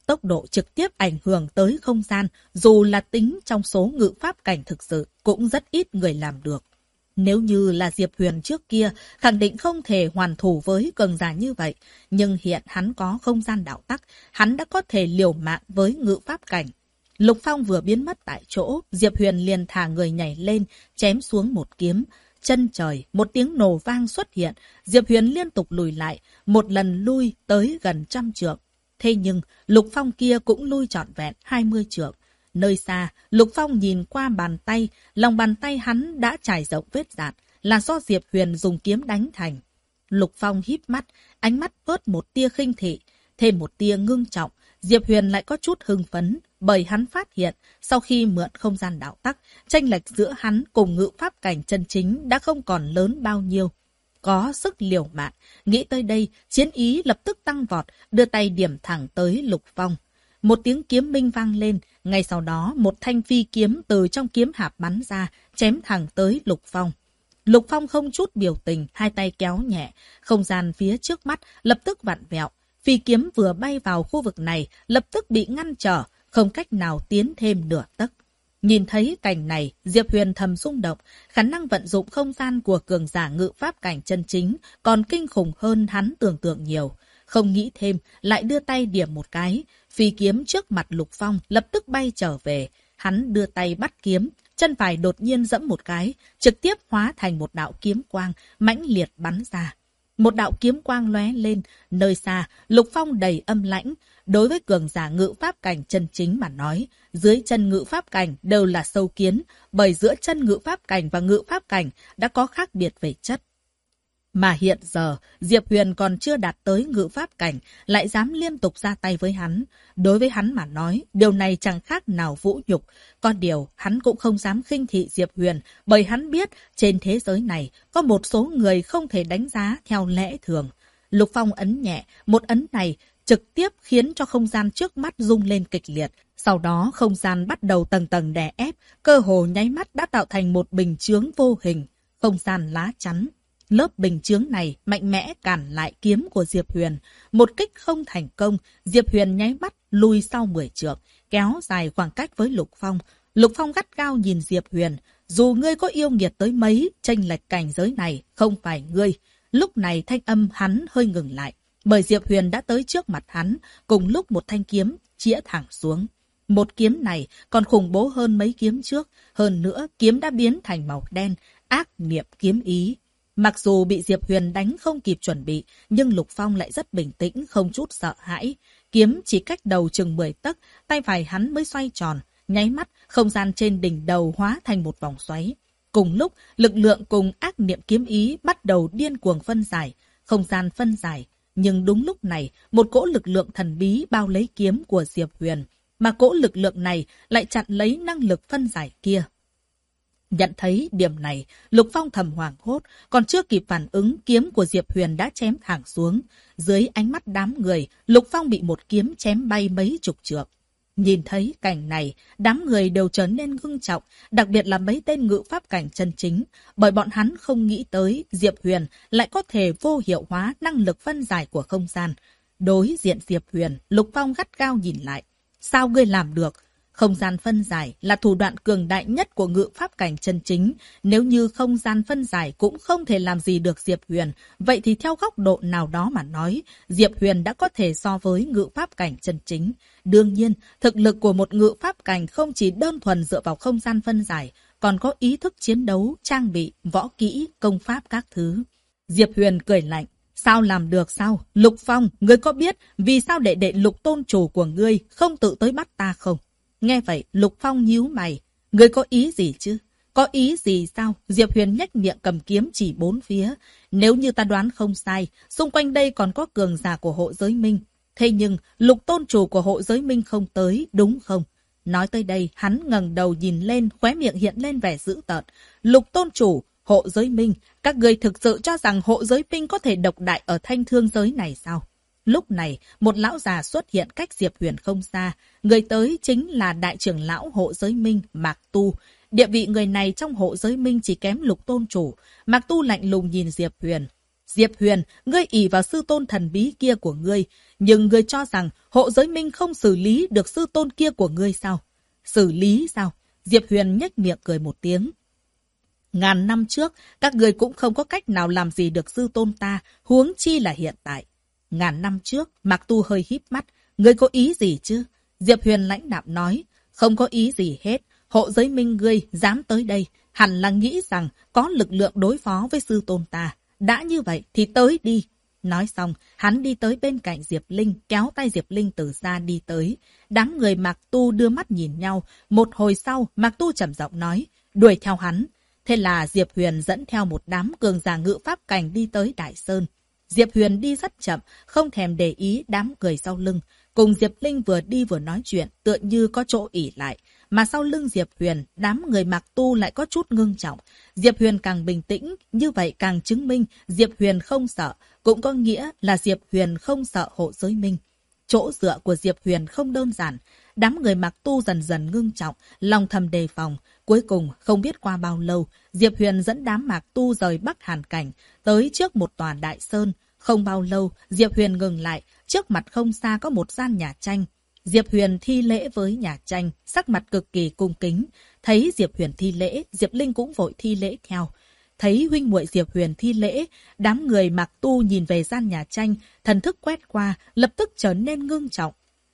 tốc độ trực tiếp ảnh hưởng tới không gian, dù là tính trong số ngự pháp cảnh thực sự, cũng rất ít người làm được. Nếu như là Diệp Huyền trước kia, khẳng định không thể hoàn thủ với cường giả như vậy. Nhưng hiện hắn có không gian đạo tắc, hắn đã có thể liều mạng với ngự pháp cảnh. Lục Phong vừa biến mất tại chỗ, Diệp Huyền liền thả người nhảy lên, chém xuống một kiếm. Chân trời, một tiếng nổ vang xuất hiện, Diệp Huyền liên tục lùi lại, một lần lui tới gần 100 trượng. Thế nhưng, Lục Phong kia cũng lui trọn vẹn 20 trượng. Nơi xa, Lục Phong nhìn qua bàn tay, lòng bàn tay hắn đã trải rộng vết dạn, là do Diệp Huyền dùng kiếm đánh thành. Lục Phong híp mắt, ánh mắt bớt một tia khinh thị, thêm một tia ngưng trọng. Diệp Huyền lại có chút hưng phấn, bởi hắn phát hiện, sau khi mượn không gian đạo tắc, chênh lệch giữa hắn cùng ngự pháp cảnh chân chính đã không còn lớn bao nhiêu. Có sức liều mạng, nghĩ tới đây, chiến ý lập tức tăng vọt, đưa tay điểm thẳng tới Lục Phong. Một tiếng kiếm minh vang lên, ngay sau đó một thanh phi kiếm từ trong kiếm hạp bắn ra, chém thẳng tới Lục Phong. Lục Phong không chút biểu tình, hai tay kéo nhẹ, không gian phía trước mắt lập tức vặn vẹo. Phi kiếm vừa bay vào khu vực này, lập tức bị ngăn trở, không cách nào tiến thêm nửa tấc. Nhìn thấy cảnh này, Diệp Huyền thầm rung động, khả năng vận dụng không gian của cường giả ngự pháp cảnh chân chính còn kinh khủng hơn hắn tưởng tượng nhiều. Không nghĩ thêm, lại đưa tay điểm một cái, phi kiếm trước mặt Lục Phong lập tức bay trở về. Hắn đưa tay bắt kiếm, chân phải đột nhiên giẫm một cái, trực tiếp hóa thành một đạo kiếm quang, mãnh liệt bắn ra. Một đạo kiếm quang lóe lên, nơi xa, Lục Phong đầy âm lãnh. Đối với cường giả ngự pháp cảnh chân chính mà nói, dưới chân ngự pháp cảnh đều là sâu kiến, bởi giữa chân ngự pháp cảnh và ngự pháp cảnh đã có khác biệt về chất. Mà hiện giờ, Diệp Huyền còn chưa đạt tới ngự pháp cảnh, lại dám liên tục ra tay với hắn. Đối với hắn mà nói, điều này chẳng khác nào vũ nhục. Có điều, hắn cũng không dám khinh thị Diệp Huyền, bởi hắn biết trên thế giới này có một số người không thể đánh giá theo lẽ thường. Lục Phong ấn nhẹ, một ấn này trực tiếp khiến cho không gian trước mắt rung lên kịch liệt. Sau đó không gian bắt đầu tầng tầng đè ép, cơ hồ nháy mắt đã tạo thành một bình chướng vô hình, không gian lá chắn. Lớp bình chướng này mạnh mẽ cản lại kiếm của Diệp Huyền. Một kích không thành công, Diệp Huyền nháy mắt lùi sau 10 trượng, kéo dài khoảng cách với Lục Phong. Lục Phong gắt gao nhìn Diệp Huyền. Dù ngươi có yêu nghiệt tới mấy, chênh lệch cảnh giới này không phải ngươi. Lúc này thanh âm hắn hơi ngừng lại, bởi Diệp Huyền đã tới trước mặt hắn, cùng lúc một thanh kiếm chĩa thẳng xuống. Một kiếm này còn khủng bố hơn mấy kiếm trước, hơn nữa kiếm đã biến thành màu đen, ác niệm kiếm ý. Mặc dù bị Diệp Huyền đánh không kịp chuẩn bị, nhưng Lục Phong lại rất bình tĩnh, không chút sợ hãi. Kiếm chỉ cách đầu chừng 10 tấc, tay phải hắn mới xoay tròn, nháy mắt, không gian trên đỉnh đầu hóa thành một vòng xoáy. Cùng lúc, lực lượng cùng ác niệm kiếm ý bắt đầu điên cuồng phân giải, không gian phân giải. Nhưng đúng lúc này, một cỗ lực lượng thần bí bao lấy kiếm của Diệp Huyền, mà cỗ lực lượng này lại chặn lấy năng lực phân giải kia. Nhận thấy điểm này, Lục Phong thầm hoảng hốt, còn chưa kịp phản ứng, kiếm của Diệp Huyền đã chém thẳng xuống. Dưới ánh mắt đám người, Lục Phong bị một kiếm chém bay mấy chục trượng. Nhìn thấy cảnh này, đám người đều trở nên ngưng trọng, đặc biệt là mấy tên ngự pháp cảnh chân chính, bởi bọn hắn không nghĩ tới Diệp Huyền lại có thể vô hiệu hóa năng lực phân giải của không gian. Đối diện Diệp Huyền, Lục Phong gắt gao nhìn lại. Sao ngươi làm được? Không gian phân giải là thủ đoạn cường đại nhất của ngự pháp cảnh chân chính. Nếu như không gian phân giải cũng không thể làm gì được Diệp Huyền, vậy thì theo góc độ nào đó mà nói, Diệp Huyền đã có thể so với ngự pháp cảnh chân chính. Đương nhiên, thực lực của một ngự pháp cảnh không chỉ đơn thuần dựa vào không gian phân giải, còn có ý thức chiến đấu, trang bị, võ kỹ, công pháp các thứ. Diệp Huyền cười lạnh. Sao làm được sao? Lục Phong, ngươi có biết vì sao đệ đệ Lục tôn chủ của ngươi không tự tới bắt ta không? Nghe vậy, Lục Phong nhíu mày. Ngươi có ý gì chứ? Có ý gì sao? Diệp Huyền nhếch miệng cầm kiếm chỉ bốn phía. Nếu như ta đoán không sai, xung quanh đây còn có cường giả của hộ giới minh. Thế nhưng, Lục tôn chủ của hộ giới minh không tới, đúng không? Nói tới đây, hắn ngẩng đầu nhìn lên, khóe miệng hiện lên vẻ dữ tợn. Lục tôn chủ, hộ giới minh, các ngươi thực sự cho rằng hộ giới minh có thể độc đại ở thanh thương giới này sao? Lúc này, một lão già xuất hiện cách Diệp Huyền không xa. Người tới chính là đại trưởng lão hộ giới minh, Mạc Tu. Địa vị người này trong hộ giới minh chỉ kém Lục tôn chủ. Mạc Tu lạnh lùng nhìn Diệp Huyền. Diệp Huyền, ngươi ỷ vào sư tôn thần bí kia của ngươi, nhưng ngươi cho rằng Hộ Giới Minh không xử lý được sư tôn kia của ngươi sao? Xử lý sao? Diệp Huyền nhếch miệng cười một tiếng. Ngàn năm trước, các ngươi cũng không có cách nào làm gì được sư tôn ta, huống chi là hiện tại. Ngàn năm trước, Mạc Tu hơi híp mắt. Ngươi có ý gì chứ? Diệp Huyền lãnh đạm nói. Không có ý gì hết. Hộ Giới Minh ngươi dám tới đây, hẳn là nghĩ rằng có lực lượng đối phó với sư tôn ta. Đã như vậy thì tới đi. Nói xong, hắn đi tới bên cạnh Diệp Linh, kéo tay Diệp Linh từ xa đi tới. Đám người Mạc Tu đưa mắt nhìn nhau. Một hồi sau, Mạc Tu trầm giọng nói, đuổi theo hắn. Thế là Diệp Huyền dẫn theo một đám cường giả ngự pháp cảnh đi tới Đại Sơn. Diệp Huyền đi rất chậm, không thèm để ý đám người sau lưng. Cùng Diệp Linh vừa đi vừa nói chuyện, tựa như có chỗ ỉ lại. Mà sau lưng Diệp Huyền, đám người Mạc Tu lại có chút ngưng trọng. Diệp Huyền càng bình tĩnh, như vậy càng chứng minh Diệp Huyền không sợ, cũng có nghĩa là Diệp Huyền không sợ Hộ Giới Minh. Chỗ dựa của Diệp Huyền không đơn giản. Đám người Mạc Tu dần dần ngưng trọng, lòng thầm đề phòng. Cuối cùng, không biết qua bao lâu, Diệp Huyền dẫn đám Mạc Tu rời Bắc Hàn Cảnh, tới trước một tòa đại sơn. Không bao lâu, Diệp Huyền ngừng lại, trước mặt không xa có một gian nhà tranh. Diệp Huyền thi lễ với nhà tranh, sắc mặt cực kỳ cung kính. Thấy Diệp Huyền thi lễ, Diệp Linh cũng vội thi lễ theo. Thấy huynh muội Diệp Huyền thi lễ, đám người Mạc Tu nhìn về gian nhà tranh, thần thức quét qua, lập tức trở nên ngưng trọng.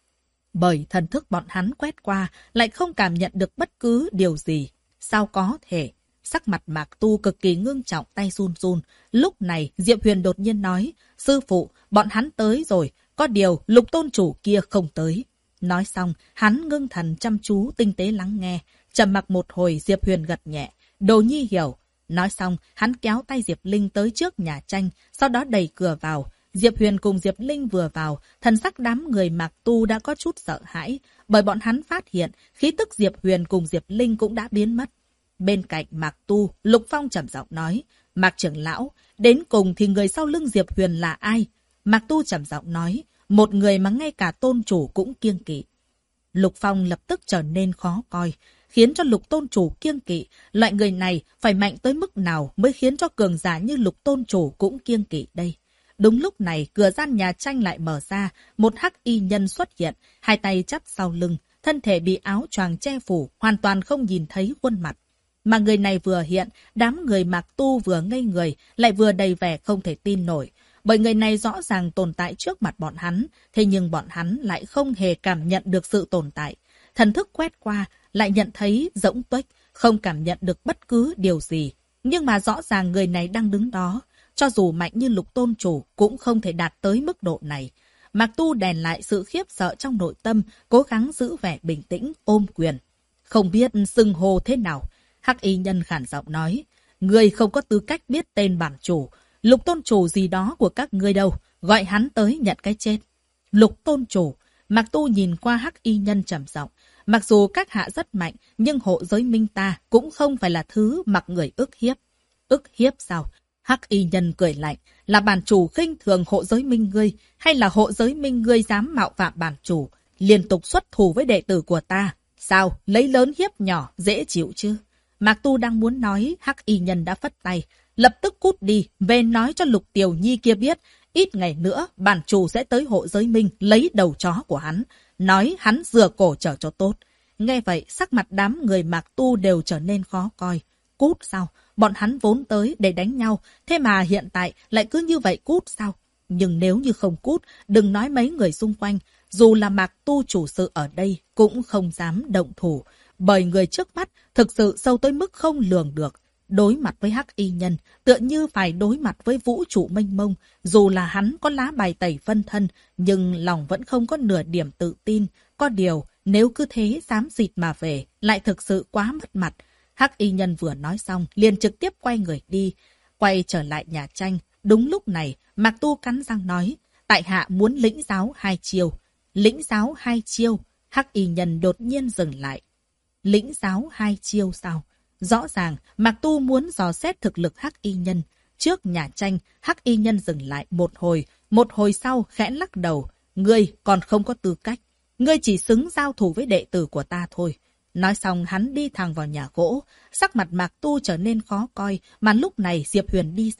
Bởi thần thức bọn hắn quét qua, lại không cảm nhận được bất cứ điều gì. Sao có thể? Sắc mặt Mạc Tu cực kỳ ngưng trọng, tay run run. Lúc này, Diệp Huyền đột nhiên nói, sư phụ, bọn hắn tới rồi, có điều Lục tôn chủ kia không tới. Nói xong, hắn ngưng thần chăm chú tinh tế lắng nghe. Trầm mặc một hồi, Diệp Huyền gật nhẹ. Đồ nhi hiểu. Nói xong, hắn kéo tay Diệp Linh tới trước nhà tranh, sau đó đẩy cửa vào. Diệp Huyền cùng Diệp Linh vừa vào, thần sắc đám người Mạc Tu đã có chút sợ hãi, bởi bọn hắn phát hiện khí tức Diệp Huyền cùng Diệp Linh cũng đã biến mất. Bên cạnh Mạc Tu, Lục Phong trầm giọng nói, Mạc trưởng lão, đến cùng thì người sau lưng Diệp Huyền là ai? Mạc Tu trầm giọng nói, một người mà ngay cả tôn chủ cũng kiêng kỵ. Lục Phong lập tức trở nên khó coi, khiến cho Lục tôn chủ kiêng kỵ. Loại người này phải mạnh tới mức nào mới khiến cho cường giả như Lục tôn chủ cũng kiêng kỵ đây? Đúng lúc này, cửa gian nhà tranh lại mở ra, một hắc y nhân xuất hiện, hai tay chắp sau lưng, thân thể bị áo choàng che phủ, hoàn toàn không nhìn thấy khuôn mặt. Mà người này vừa hiện, đám người Mạc Tu vừa ngây người, lại vừa đầy vẻ không thể tin nổi. Bởi người này rõ ràng tồn tại trước mặt bọn hắn, thế nhưng bọn hắn lại không hề cảm nhận được sự tồn tại. Thần thức quét qua, lại nhận thấy rỗng tuếch, không cảm nhận được bất cứ điều gì. Nhưng mà rõ ràng người này đang đứng đó. Cho dù mạnh như Lục tôn chủ cũng không thể đạt tới mức độ này. Mạc Tu đèn lại sự khiếp sợ trong nội tâm, cố gắng giữ vẻ bình tĩnh, ôm quyền. Không biết xưng hô thế nào. Hắc y nhân khản giọng nói, người không có tư cách biết tên bản chủ. Lục tôn chủ gì đó của các ngươi đâu, gọi hắn tới nhận cái chết. Lục tôn chủ, Mạc Tu nhìn qua hắc y nhân trầm giọng. Mặc dù các hạ rất mạnh, nhưng Hộ Giới Minh ta cũng không phải là thứ mặc người ức hiếp. Ức hiếp sao? Hắc y nhân cười lạnh, là bản chủ khinh thường Hộ Giới Minh ngươi, hay là Hộ Giới Minh ngươi dám mạo phạm bản chủ, liên tục xuất thù với đệ tử của ta? Sao, lấy lớn hiếp nhỏ, dễ chịu chứ? Mạc Tu đang muốn nói, hắc y nhân đã phất tay, lập tức cút đi, về nói cho Lục Tiểu Nhi kia biết, ít ngày nữa bản chủ sẽ tới Hộ Giới Minh lấy đầu chó của hắn, nói hắn rửa cổ trở cho tốt. Nghe vậy, sắc mặt đám người Mạc Tu đều trở nên khó coi. Cút sao? Bọn hắn vốn tới để đánh nhau, thế mà hiện tại lại cứ như vậy cút sao? Nhưng nếu như không cút, đừng nói mấy người xung quanh, dù là Mạc Tu chủ sự ở đây cũng không dám động thủ, bởi người trước mắt thực sự sâu tới mức không lường được. Đối mặt với hắc y nhân, tựa như phải đối mặt với vũ trụ mênh mông, dù là hắn có lá bài tẩy phân thân, nhưng lòng vẫn không có nửa điểm tự tin. Có điều, nếu cứ thế xám xịt mà về, lại thực sự quá mất mặt. Hắc y nhân vừa nói xong, liền trực tiếp quay người đi, quay trở lại nhà tranh. Đúng lúc này, Mạc Tu cắn răng nói, tại hạ muốn lĩnh giáo 2 chiêu. Lĩnh giáo 2 chiêu, hắc y nhân đột nhiên dừng lại. Lĩnh giáo 2 chiêu sao? Rõ ràng, Mạc Tu muốn dò xét thực lực hắc y nhân. Trước nhà tranh, hắc y nhân dừng lại một hồi sau khẽ lắc đầu. Ngươi còn không có tư cách. Ngươi chỉ xứng giao thủ với đệ tử của ta thôi. Nói xong hắn đi thẳng vào nhà gỗ. Sắc mặt Mạc Tu trở nên khó coi, mà lúc này Diệp Huyền đi ra.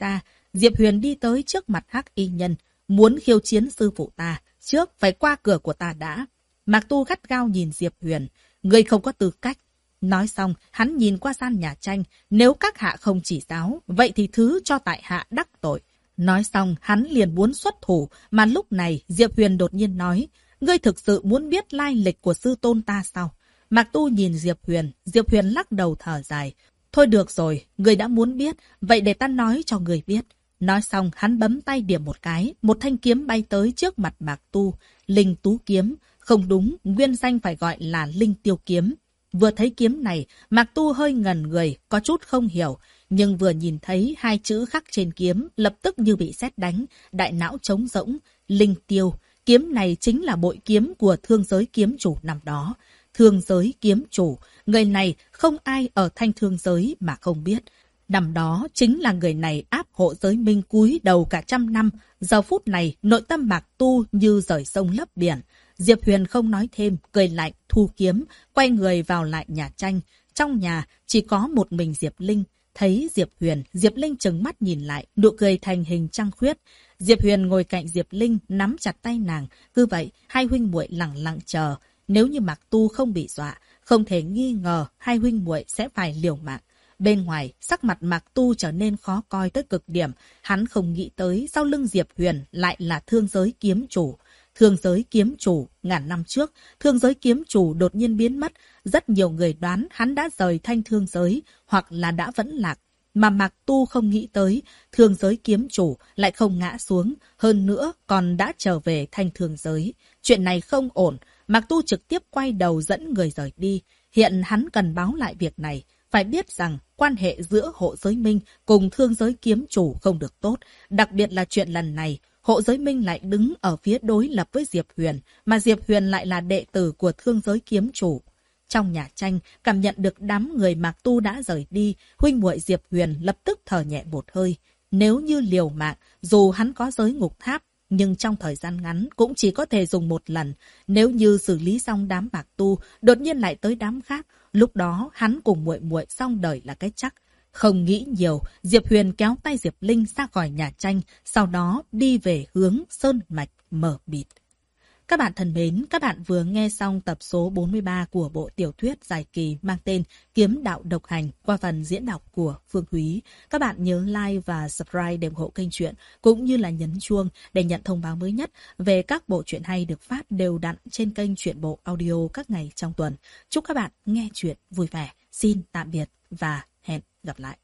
Diệp Huyền đi tới trước mặt Hắc Y Nhân, muốn khiêu chiến sư phụ ta, trước phải qua cửa của ta đã. Mạc Tu gắt gao nhìn Diệp Huyền, ngươi không có tư cách. Nói xong, hắn nhìn qua gian nhà tranh, nếu các hạ không chỉ giáo, vậy thì thứ cho tại hạ đắc tội. Nói xong, hắn liền muốn xuất thủ, mà lúc này Diệp Huyền đột nhiên nói, ngươi thực sự muốn biết lai lịch của sư tôn ta sao? Mạc Tu nhìn Diệp Huyền lắc đầu thở dài. Thôi được rồi, ngươi đã muốn biết, vậy để ta nói cho ngươi biết. Nói xong, hắn bấm tay điểm một cái, một thanh kiếm bay tới trước mặt Mạc Tu. Linh Tú kiếm, không đúng, nguyên danh phải gọi là Linh Tiêu kiếm. Vừa thấy kiếm này, Mạc Tu hơi ngẩn người, có chút không hiểu. Nhưng vừa nhìn thấy hai chữ khắc trên kiếm, lập tức như bị sét đánh, đại não trống rỗng. Linh Tiêu, kiếm này chính là bội kiếm của thương giới kiếm chủ năm đó. Thương giới kiếm chủ, người này không ai ở thanh thương giới mà không biết. Năm đó chính là người này áp hộ giới minh cúi đầu cả 100 năm. Giờ phút này, nội tâm Mạc Tu như rời sông lấp biển. Diệp Huyền không nói thêm, cười lạnh, thu kiếm, quay người vào lại nhà tranh. Trong nhà chỉ có một mình Diệp Linh. Thấy Diệp Huyền, Diệp Linh trừng mắt nhìn lại, nụ cười thành hình trăng khuyết. Diệp Huyền ngồi cạnh Diệp Linh, nắm chặt tay nàng. Cứ vậy, hai huynh muội lặng lặng chờ. Nếu như Mạc Tu không bị dọa, không thể nghi ngờ hai huynh muội sẽ phải liều mạng. Bên ngoài, sắc mặt Mạc Tu trở nên khó coi tới cực điểm. Hắn không nghĩ tới sau lưng Diệp Huyền lại là thương giới kiếm chủ. Thương giới kiếm chủ, ngàn năm trước, thương giới kiếm chủ đột nhiên biến mất. Rất nhiều người đoán hắn đã rời thanh thương giới, hoặc là đã vẫn lạc. Mà Mạc Tu không nghĩ tới, thương giới kiếm chủ lại không ngã xuống, hơn nữa còn đã trở về thanh thương giới. Chuyện này không ổn, Mạc Tu trực tiếp quay đầu dẫn người rời đi. Hiện hắn cần báo lại việc này. Phải biết rằng quan hệ giữa hộ giới minh cùng thương giới kiếm chủ không được tốt. Đặc biệt là chuyện lần này, hộ giới minh lại đứng ở phía đối lập với Diệp Huyền, mà Diệp Huyền lại là đệ tử của thương giới kiếm chủ. Trong nhà tranh, cảm nhận được đám người Mạc Tu đã rời đi, huynh muội Diệp Huyền lập tức thở nhẹ một hơi. Nếu như liều mạng, dù hắn có giới ngục tháp, nhưng trong thời gian ngắn cũng chỉ có thể dùng một lần. Nếu như xử lý xong đám Mạc Tu, đột nhiên lại tới đám khác, lúc đó hắn cùng muội muội xong đời là cái chắc. Không nghĩ nhiều, Diệp Huyền kéo tay Diệp Linh ra khỏi nhà tranh, sau đó đi về hướng sơn mạch mở mịt. Các bạn thân mến, các bạn vừa nghe xong tập số 43 của bộ tiểu thuyết dài kỳ mang tên Kiếm Đạo Độc Hành qua phần diễn đọc của Phương Thúy. Các bạn nhớ like và subscribe để ủng hộ kênh truyện, cũng như là nhấn chuông để nhận thông báo mới nhất về các bộ truyện hay được phát đều đặn trên kênh Truyện Bộ Audio các ngày trong tuần. Chúc các bạn nghe truyện vui vẻ. Xin tạm biệt và hẹn gặp lại.